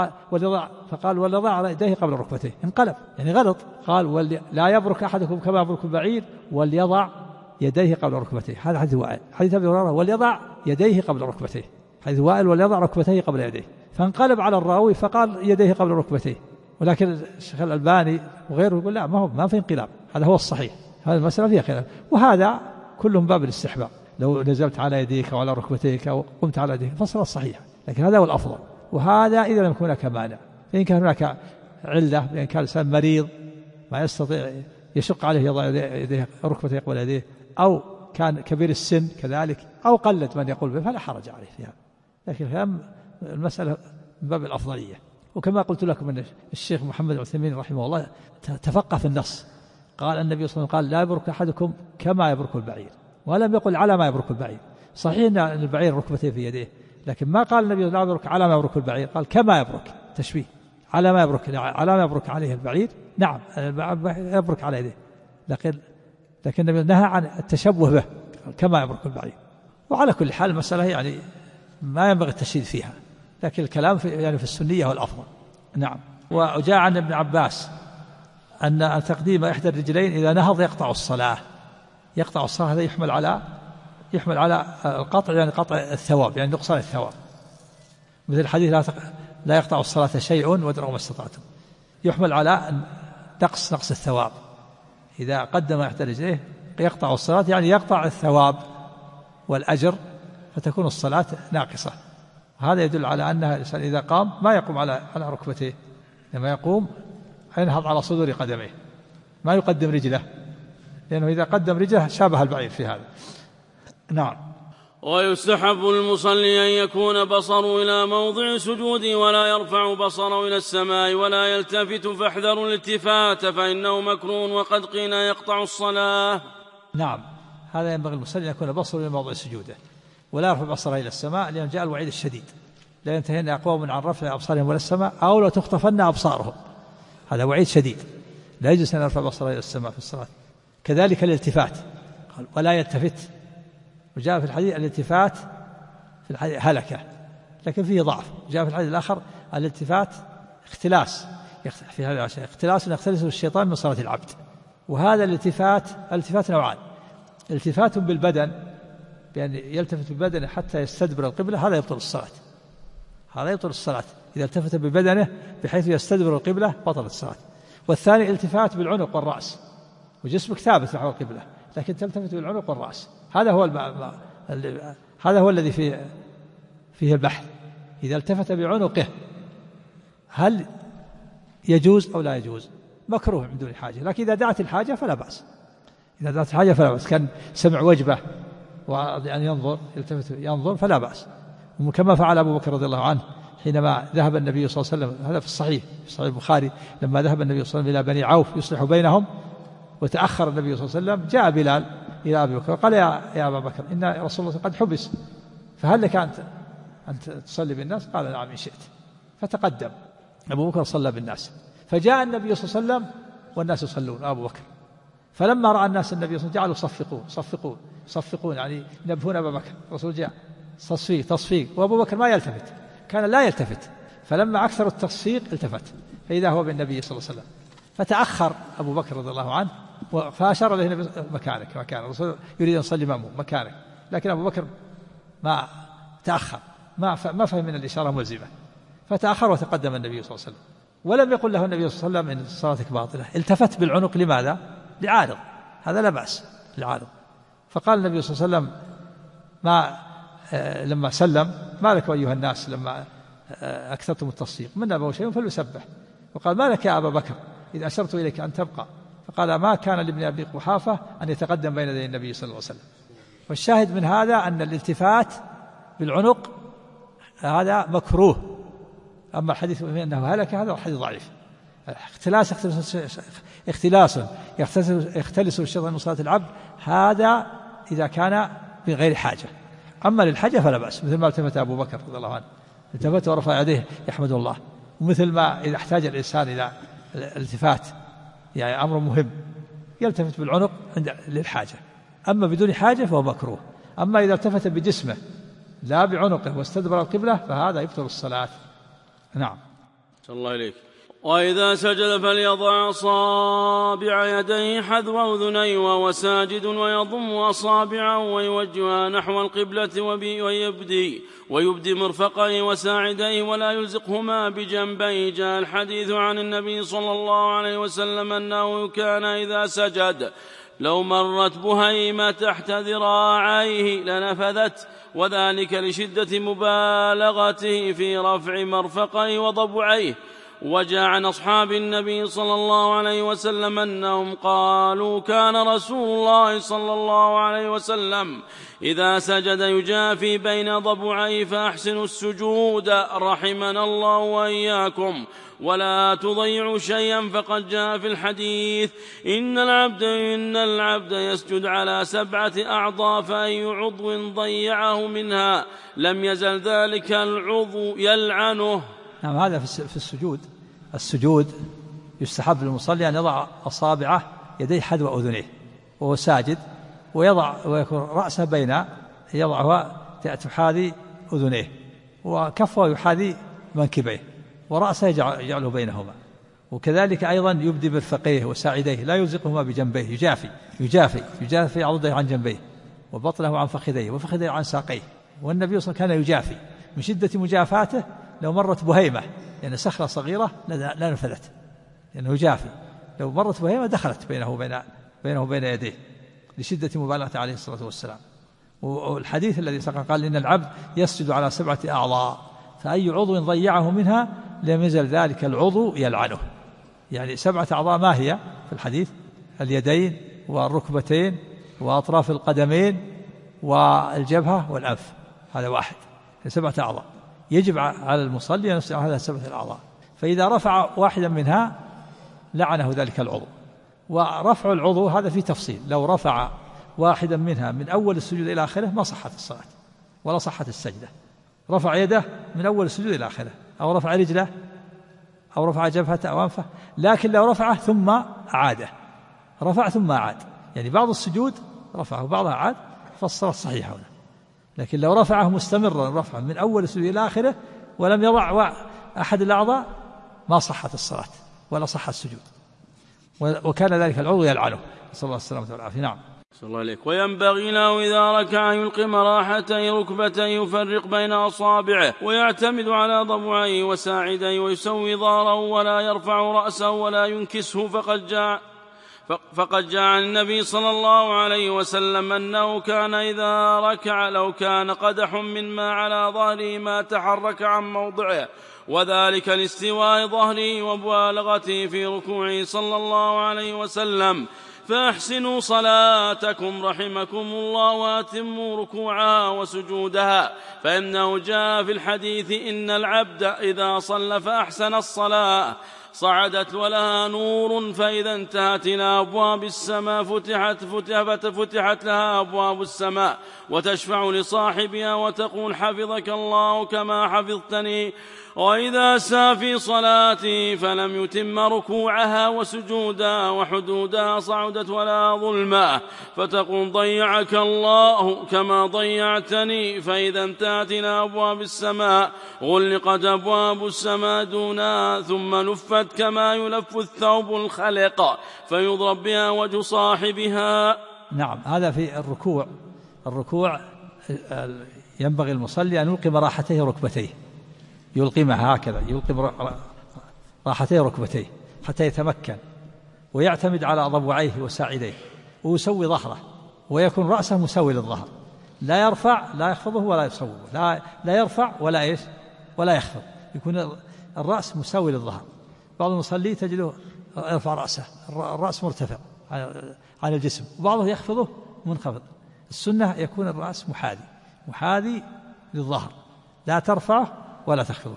فقال وليضع يديه قبل ركبتيه، انقلب يعني غلط. قال لا يبرك أحدكم كما يبرك البعير وليضع يديه قبل ركبتيه. هذا حديث وائل. حديث أبي هريرة وليضع يديه قبل ركبتيه. حديث وائل وليضع ركبتيه قبل يديه، فانقلب على الراوي فقال يديه قبل ركبتيه. ولكن الشيخ الألباني وغيره يقول لا، ما في انقلاب، هذا هو الصحيح، هذه المسألة فيها خلاف. وهذا كلهم باب الاستحباب، لو نزلت على يديك وعلى ركبتيك أو قمت على يديك فالصلاة صحيحة، لكن هذا هو الأفضل. وهذا إذا لم يكن هناك مانع، فإن كان هناك علة، بأن كان الإنسان مريض ما يستطيع يشق عليه يضع يديه ركبتيه قبل يديه، أو كان كبير السن كذلك، أو قلد من يقول به، فلا حرج عليه فيها. لكن المسألة من باب الأفضلية. وكما قلت لكم أن الشيخ محمد العثيمين رحمه الله تفقه في النص، قال النبي صلى الله عليه وسلم قال لا يبرك أحدكم كما يبرك البعير، ولم يقل على ما يبرك البعير. صحيح أن البعير ركبتيه في يديه، لكن ما قال النبي لا يبرك على ما يبرك البعير، قال كما يبرك، تشبيه. على ما يبرك عليه البعير، نعم يبرك على يديه، لكن النبي نهى عن التشبه به، كما يبرك البعير. وعلى كل حال المسألة يعني ما ينبغي التشديد فيها، لكن الكلام في السنية هو الأفضل. نعم. وجاء عن ابن عباس أن تقديم إحدى الرجلين إذا نهض يقطع الصلاة. هذا يحمل على القطع، يعني قطع الثواب، يعني نقصان الثواب، مثل الحديث لا يقطع الصلاة شيء وادروا ما استطعتم. يحمل على نقص الثواب. إذا قدم إحدى رجليه يقطع الصلاة، يعني يقطع الثواب والأجر، فتكون الصلاة ناقصة. هذا يدل على أنها الإنسان إذا قام ما يقوم على ركبتيه، لما يقوم ينهض على صدور قدميه، ما يقدم رجله، لأنه إذا قدم رجله شابه البعير في هذا. نعم. ويستحب المصلي أن يكون بصره إلى موضع سجوده ولا يرفع بصره إلى السماء ولا يلتفت، فاحذروا الالتفات فإنه مكروه وقد قيل يقطع الصلاة. نعم، هذا ينبغي المصلي أن يكون بصره إلى موضع سجوده ولا يرفع بصره إلى السماء، لأن جاء الوعيد الشديد لا ينتهين أقوام عن رفع أبصارهم إلى السماء أو لا تخطفن أبصارهم. هذا وعيد شديد، لا يجوز أن يرفع بصره إلى السماء في الصلاة. كذلك الالتفات، قال ولا يلتفت، وجاء في الحديث الالتفات في الحديث هلكة، لكن فيه ضعف. جاء في الحديث الآخر الالتفات اختلاس، في هذا اختلاس يختلس الشيطان من صلاة العبد. وهذا الالتفات نوعان: التفات بالبدن، بأن يلتفت ببدنه حتى يستدبر القبلة، هذا يبطل الصلاة. إذا التفت ببدنه بحيث يستدبر القبلة بطلت الصلاة. والثاني التفات بالعنق والرأس، وجسمك ثابت نحو القبلة لكن تلتفت بالعنق والرأس. هذا هو الذي فيه البحث. إذا التفت بعنقه هل يجوز أو لا يجوز؟ مكروه من دون حاجة، لكن إذا دعت الحاجة فلا بأس. كان سمع وجبة وأن يلتفت ينظر فلا بأس، وكما فعل أبو بكر رضي الله عنه حينما ذهب النبي صلى الله عليه وسلم، هذا في صحيح البخاري، لما ذهب النبي صلى الله عليه وسلم إلى بني عوف يصلح بينهم وتأخر النبي صلى الله عليه وسلم، جاء بلال إلى أبي بكر وقال يا أبا بكر إن رسول الله قد حبس، فهل لك أن تصلي بالناس؟ قال نعم إن شئت. فتقدم أبو بكر صلى بالناس، فجاء النبي صلى الله عليه وسلم والناس يصلون أبو بكر، فلما رأى الناس النبي صلى الله عليه وسلم جعلوا يصفقون يعني ينبهون أبا بكر. الرسول جاء تصفيق وأبو بكر ما يلتفت، كان لا يلتفت، فلما أكثر التصفيق التفت، فإذا هو بالنبي صلى الله عليه وسلم، فتأخر أبو بكر رضي الله عنه فأشار له النبي مكانك، مكان الرسول يريد أن يصلي مأموم مكانك، لكن أبو بكر ما تأخر، ما فهم من الإشارة ملزمة، فتأخر وتقدم النبي صلى الله عليه وسلم، ولم يقل له النبي صلى الله عليه وسلم إن صلاتك باطلة، التفت بالعنق لماذا؟ لعارض، هذا لا بأس لعارض. فقال النبي صلى الله عليه وسلم لما سلم: ما لك أيها الناس لما أكثرتم التصفيق، من أبوا شيء فليسبح. وقال: ما لك يا أبا بكر إذا أشرت إليك أن تبقى؟ فقال: ما كان لابن أبي قحافة أن يتقدم بين يدي النبي صلى الله عليه وسلم. والشاهد من هذا أن الالتفات بالعنق هذا مكروه. أما الحديث أنه هلك هذا حديث ضعيف. اختلاس يختلس الشيطان من صلاة العبد، هذا إذا كان بغير حاجة. أما للحاجة فلا بأس، مثل ما التفت أبو بكر رضي الله عنه، التفت ورفع يديه يحمد الله، ومثل ما إذا احتاج الإنسان إلى الالتفات يعني أمر مهم يلتفت بالعنق للحاجة، أما بدون حاجة فهو مكروه. أما إذا التفت بجسمه لا بعنقه واستدبر القبلة فهذا يبطل الصلاة. نعم. صلى الله عليك. وإذا سجد فليضع أصابع يديه حذو أذنيه وهو ساجد، ويضم أصابعه ويوجهها نحو القبلة ويبدي مرفقيه وساعديه ولا يلزقهما بجنبيه. جاء الحديث عن النبي صلى الله عليه وسلم أنه كان إذا سجد لو مرت بهيمة تحت ذراعيه لنفذت، وذلك لشدة مبالغته في رفع مرفقيه وضبعيه. وجاء عن أصحاب النبي صلى الله عليه وسلم أنهم قالوا: كان رسول الله صلى الله عليه وسلم إذا سجد يجافي بين ضبعيه فأحسنوا السجود رحمنا الله وإياكم ولا تضيعوا شيئا. فقد جاء في الحديث: إن العبد يسجد على 7 أعضاء، فأي عضو ضيعه منها لم يزل ذلك العضو يلعنه. نعم. هذا في السجود يستحب للمصلي أن يضع أصابعه يديه حذو أذنيه وهو ساجد، ويكون رأسه يضعها تحاذي أذنيه، وكفه يحاذي منكبيه، ورأسه يجعله بينهما. وكذلك أيضا يبدي مرفقيه وساعديه لا يلزقهما بجنبيه، يجافي عضده عن جنبيه، وبطنه عن فخذيه، وفخذيه عن ساقيه. والنبي صلى الله عليه وسلم كان يجافي من شدة مجافاته. لو مرت بهيمة يعني صخرة صغيرة لا نفذت، لأنه يجافي. لو مرت بهيمة دخلت بينه وبين يديه لشدة مبالغته عليه الصلاة والسلام. والحديث الذي سبق قال: إن العبد يسجد على 7 أعضاء، فأي عضو ضيعه منها لم يزل ذلك العضو يلعنه. يعني 7 أعضاء ما هي في الحديث؟ اليدين والركبتين وأطراف القدمين والجبهة والأنف، هذا واحد، 7 أعضاء. يجب على المصلي أن يسجد على هذه 7 الأعضاء، فإذا رفع واحدا منها لعنه ذلك العضو. ورفع العضو هذا فيه تفصيل، لو رفع واحدا منها من أول السجود إلى آخره ما صحت الصلاة ولا صحت السجدة. رفع يده من أول السجود إلى آخره، أو رفع رجله، أو رفع جبهته أو أنفه. لكن لو رفعه ثم أعاده، رفع ثم أعاد، يعني بعض السجود رفعه وبعضها أعاد، فالصلاة صحيحة هنا. لكن لو رفعه مستمرا رفعه من أول السجود إلى آخره ولم يضع أحد الأعضاء ما صحت الصلاة ولا صح السجود، وكان ذلك العضو يلعنه، صلى الله عليه وسلم والعافية. نعم. صلى الله عليك. وينبغي له إذا ركع يلقي مراحتي ركبتيه يفرق بين أصابعه ويعتمد على ضبعيه وساعديه ويسوي ظهره ولا يرفع رأسه ولا ينكسه. فقد جاء عن النبي صلى الله عليه وسلم أنه كان إذا ركع لو كان قدح من ماء على ظهره ما تحرك عن موضعه، وذلك لاستواء ظهره ومبالغته في ركوعه صلى الله عليه وسلم. فأحسنوا صلاتكم رحمكم الله وأتموا ركوعها وسجودها، فإنه جاء في الحديث: إن العبد إذا صلى فأحسن الصلاة صعدت ولها نور، فإذا انتهت إلى أبواب السماء فتحت لها أبواب السماء وتشفع لصاحبها وتقول: حفظك الله كما حفظتني. وإذا سا في صلاته فلم يتم ركوعها وسجودها وحدودها صعدت ولا ظلمة فتقول: ضيعك الله كما ضيعتني. فإذا انتهت إلى أبواب السماء غلقت أبواب السماء دونها ثم لفت لفت كما يلف الثوب الخلق فيضرب بها وجه صاحبها. نعم. هذا في الركوع ينبغي المصلي أن يلقم راحتيه ركبتيه، يلقمها هكذا، يلقم راحتيه ركبتيه حتى يتمكن، ويعتمد على ضبعيه وساعديه، ويسوي ظهره، ويكون رأسه مسوي للظهر، لا يرفع، لا يخفضه ولا يصوبه، لا يرفع ولا يخفض، يكون الرأس مسوي للظهر. بعض المصلي تجده يرفع رأسه، الرأس مرتفع على الجسم، وبعضه يخفضه منخفض. السنة يكون الرأس محاذي للظهر، لا ترفعه ولا تخفضه.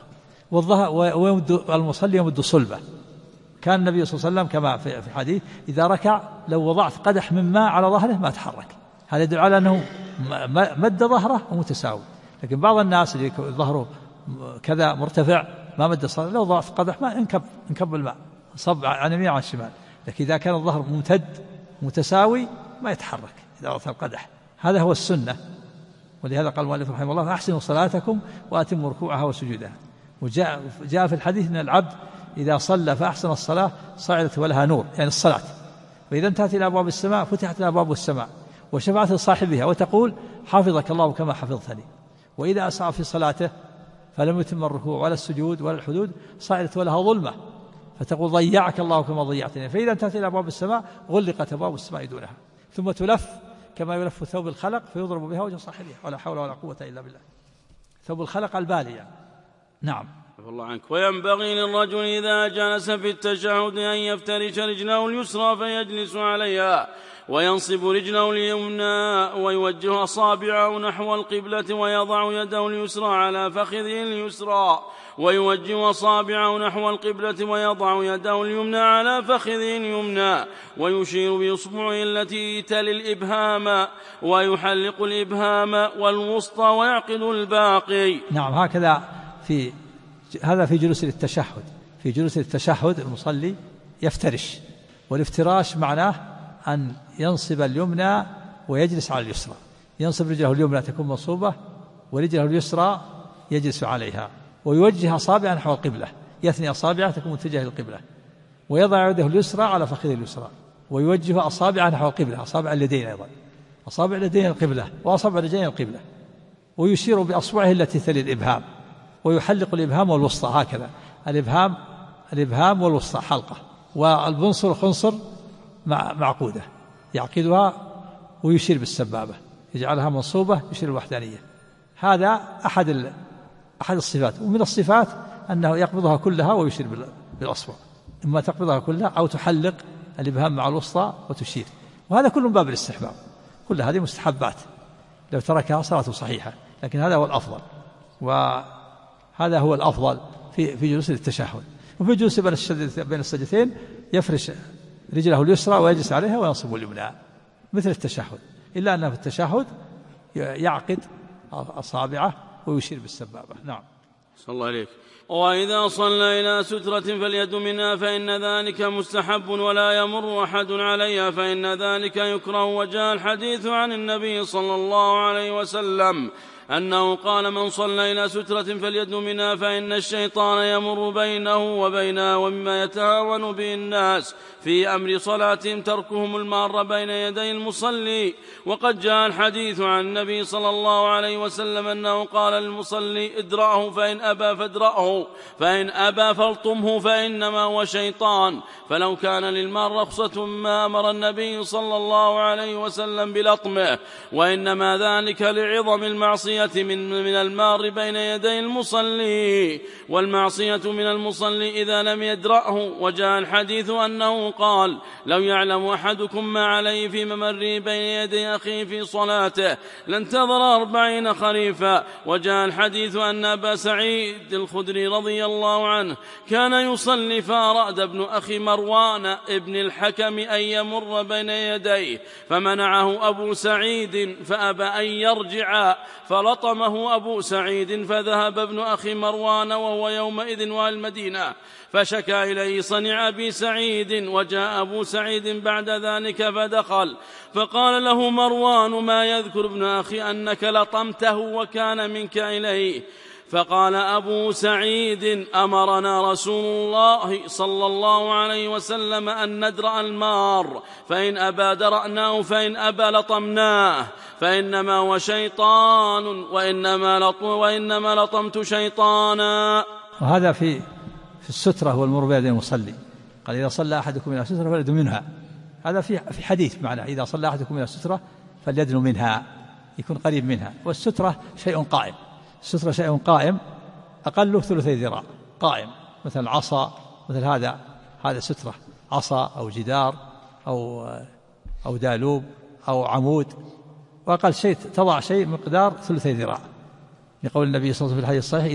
والمصلي يمد صلبه. كان النبي صلى الله عليه وسلم كما في الحديث إذا ركع لو وضعت قدح من ماء على ظهره ما تحرك. هذا يدل على أنه مد ظهره ومتساوي. لكن بعض الناس اللي ظهره كذا مرتفع ما مد صلبه، لو وضعت قدح ماء انكب الماء، صب عن اليمين وعن الشمال. لكن إذا كان الظهر ممتد متساوي ما يتحرك إذا وضعت القدح. هذا هو السنة. ولهذا قال المؤلف رحمه الله: أحسنوا صلاتكم وأتموا ركوعها وسجودها. وجاء في الحديث أن العبد إذا صلى فأحسن الصلاة صعدت ولها نور، يعني الصلاة، وإذا انتهت إلى أبواب السماء فتحت لها أبواب السماء وشفعت لصاحبها وتقول: حفظك الله كما حفظتني. وإذا أسرع في صلاته فلم يتم الركوع ولا السجود ولا الحدود صعدت ولها ظلمة فتقول: ضيعك الله كما ضيعتني. فإذا انتهت إلى أبواب السماء غلقت أبواب السماء دونها، ثم تلف كما يلف ثوب الخلق فيضرب بها وجه صاحبها، ولا حول ولا قوة إلا بالله. ثوب الخلق البالي يعني. نعم. الله عنك. وينبغي للرجل إذا جلس في التشهد أن يفترش رجله اليسرى فيجلس عليها، وينصب رجله اليمنى، ويوجه أصابعه نحو القبلة، ويضع يده اليسرى على فخذه اليسرى، ويوجه أصابعه نحو القبلة، ويضع يده اليمنى على فخذه اليمنى، ويشير بإصبعه التي تلي الإبهام، ويحلق الإبهام والوسطى ويعقد الباقي. نعم. هكذا هذا في جلوس التشهد. في جلوس التشهد المصلي يفترش، والافتراش معناه أن ينصب اليمنى ويجلس على اليسرى. ينصب رجله اليمنى تكون منصوبة، ورجله اليسرى يجلس عليها، ويوجه أصابعه نحو القبلة، يثني أصابعه تكون متجهة للقبلة، ويضع يده اليسرى على فخذه اليسرى، ويوجه أصابعه نحو القبلة، أصابع اليدين أيضا، أصابع اليدين القبلة وأصابع الرجلين القبلة، ويشير بأصبعه التي تلي الإبهام، ويحلق الإبهام والوسطى هكذا، الإبهام والوسطى حلقة، والبنصر الخنصر معقودة يعقدها، ويشير بالسبابة يجعلها منصوبة يشير الوحدانية. هذا أحد الصفات. ومن الصفات أنه يقبضها كلها ويشير بالأصبع، إما تقبضها كلها أو تحلق الإبهام مع الوسطى وتشير، وهذا كله من باب الاستحباب. كل هذه مستحبات، لو تركها صلاته صحيحة، لكن هذا هو الأفضل، وهذا هو الأفضل في جلوس التشهد. وفي جلوس بين السجدتين يفرش رجله اليسرى ويجلس عليها وينصب اليمنى مثل التشهد، إلا أنه في التشهد يعقد أصابعه ويشير بالسبابة. نعم. صلى الله عليك. وإذا صلى إلى سترة فليد منها فإن ذلك مستحب ولا يمر أحد عليها فإن ذلك يكره. وجاء الحديث عن النبي صلى الله عليه وسلم أنه قال: من صلى إلى سترة فليد منها فإن الشيطان يمر بينه وبينها. ومما يتهاون به الناس في أمر صلاتهم تركهم المار بين يدي المصلي. وقد جاء الحديث عن النبي صلى الله عليه وسلم أنه قال للمصلي: ادرأه فإن أبى فادرأه، فإن أبى فالطمه فإنما هو شيطان. فلو كان للمار رخصة ما أمر النبي صلى الله عليه وسلم بلطمه، وإنما ذلك لعظم المعصية من المار بين يدي المصلي، والمعصية من المصلي إذا لم يدرأه. وجاء الحديث أنه قال: لو يعلم أحدكم ما عليه في ممره بين يدي أخيه في صلاته لانتظر 40 خريفا. وجاء الحديث أن أبا سعيد الخدري رضي الله عنه كان يصلي فأراد ابن أخي مروان ابن الحكم أن يمر بين يديه فمنعه أبو سعيد فأبى أن يرجع، فلطمه أبو سعيد، فذهب ابن أخي مروان وهو يومئذ والمدينة فشكى إليه صنع أبي سعيد. وجاء أبو سعيد بعد ذلك فدخل فقال له مروان: ما يذكر ابن أخي أنك لطمته وكان منك إليه؟ فقال أبو سعيد: أمرنا رسول الله صلى الله عليه وسلم أن ندرأ المار، فإن أبى درأناه، فإن أبى لطمناه، فإنما هو شيطان، وإنما لطمت شيطانا. وهذا في السترة والمر بين المصلي. قال: إذا صلى أحدكم إلى سترة فليدن منها. هذا في حديث معنى: إذا صلى أحدكم إلى سترة فليدن منها، يكون قريب منها. والسترة شيء قائم، السترة شيء قائم أقله 3 ذراع قائم، مثل العصا، مثل هذا سترة، عصا أو جدار أو دالوب أو عمود، وأقل شيء تضع شيء مقدار 3 ذراع، يقول النبي صلى الله عليه وسلم في الحديث الصحيح: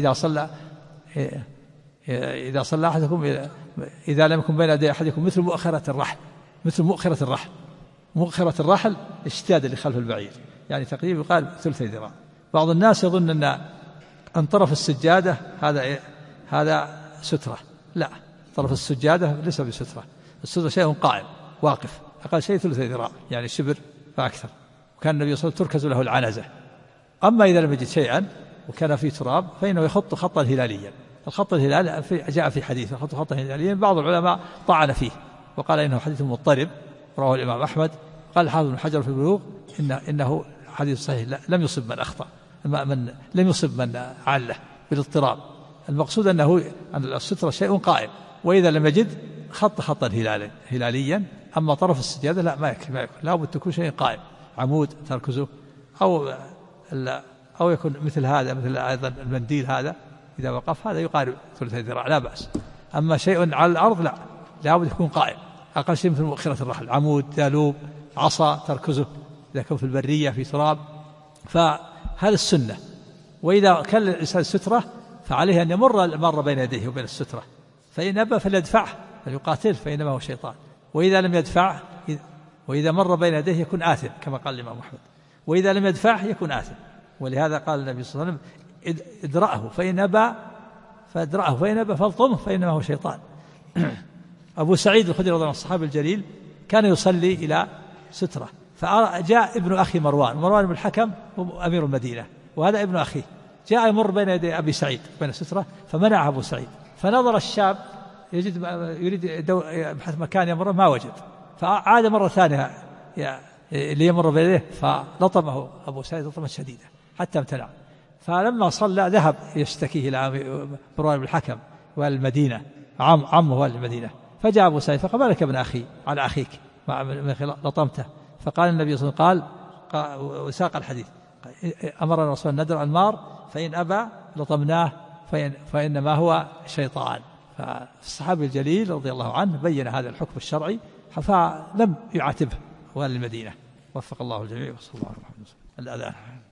إذا صلى أحدكم، إذا لم يكن بين يدي أحدكم مثل مؤخرة الرحل اشتاد اللي خلف البعير، يعني تقريبا يقال 3 ذراع. بعض الناس يظن أن طرف السجادة هذا سترة. لا، طرف السجادة ليس بسترة، السترة شيء قائم واقف، أقل شيء 3 ذراع، يعني شبر فأكثر. وكان النبي صلى الله عليه وسلم تركز له العنزة. أما إذا لم يجد شيئا وكان فيه تراب فإنه يخط خطا هلاليا. الخط الهلالي جاء في حديث يخط خطا هلاليا، بعض العلماء طعن فيه وقال إنه حديث مضطرب، رواه الإمام أحمد. قال الحافظ بن حجر في البلوغ إنه حديث صحيح، لم يصب من أخطأ، لم يصب من عله بالاضطراب. المقصود أن السترة شيء قائم، وإذا لم يجد خطا هلاليا. أما طرف السجادة لا، ما يكفي، لا بد تكون شيء قائم، عمود تركزه، أو يكون مثل هذا، مثل أيضا المنديل هذا إذا وقف هذا يقارب 3 ذراع لا بأس. أما شيء على الأرض لا بد يكون قائم، أقل شيء مثل مؤخرة الرحل، عمود، دالوب، عصا تركزه إذا كان في البرية في تراب. فهذا السنة. وإذا كان الإنسان سترة فعليه أن يمر المر بين يديه وبين السترة، فإن أبى فليدفعه فليقاتل فإنما هو شيطان. وإذا لم يدفعه، وإذا مر بين يديه يكون آثم كما قال الإمام أحمد، وإذا لم يدفعه يكون آثم. ولهذا قال النبي صلى الله عليه وسلم: ادرأه فإن أبى فادرأه، فإن أبى فالطمه فإنما هو شيطان. أبو سعيد الخدري رضي الله عنه الصحابي الجليل كان يصلي إلى سترة، فجاء ابن أخي مروان بن الحكم أمير المدينة، وهذا ابن أخيه، جاء يمر بين يدي أبي سعيد بين السترة، فمنع أبو سعيد. فنظر الشاب يريد يبحث مكان يمر ما وجد، فعاد مرة ثانية ليمر بين يديه، فلطمه أبو سعيد لطمة شديدة حتى امتنع. فلما صلى ذهب يشتكيه إلى مروان بن الحكم والمدينة، عمه والد المدينة، فجاء أبو سعيد فقال: ما لك ابن أخي على أخيك لطمته؟ فقال النبي صلى الله عليه وسلم قال وساق الحديث: أمرنا الرسول أن ندرأ المار، فإن أبى لطمناه، فإنما هو شيطان. فالصحابي الجليل رضي الله عنه بين هذا الحكم الشرعي، فلم يعاتبه والد المدينة. وفق الله الجميع، وصلى الله عليه وسلم. الأذان.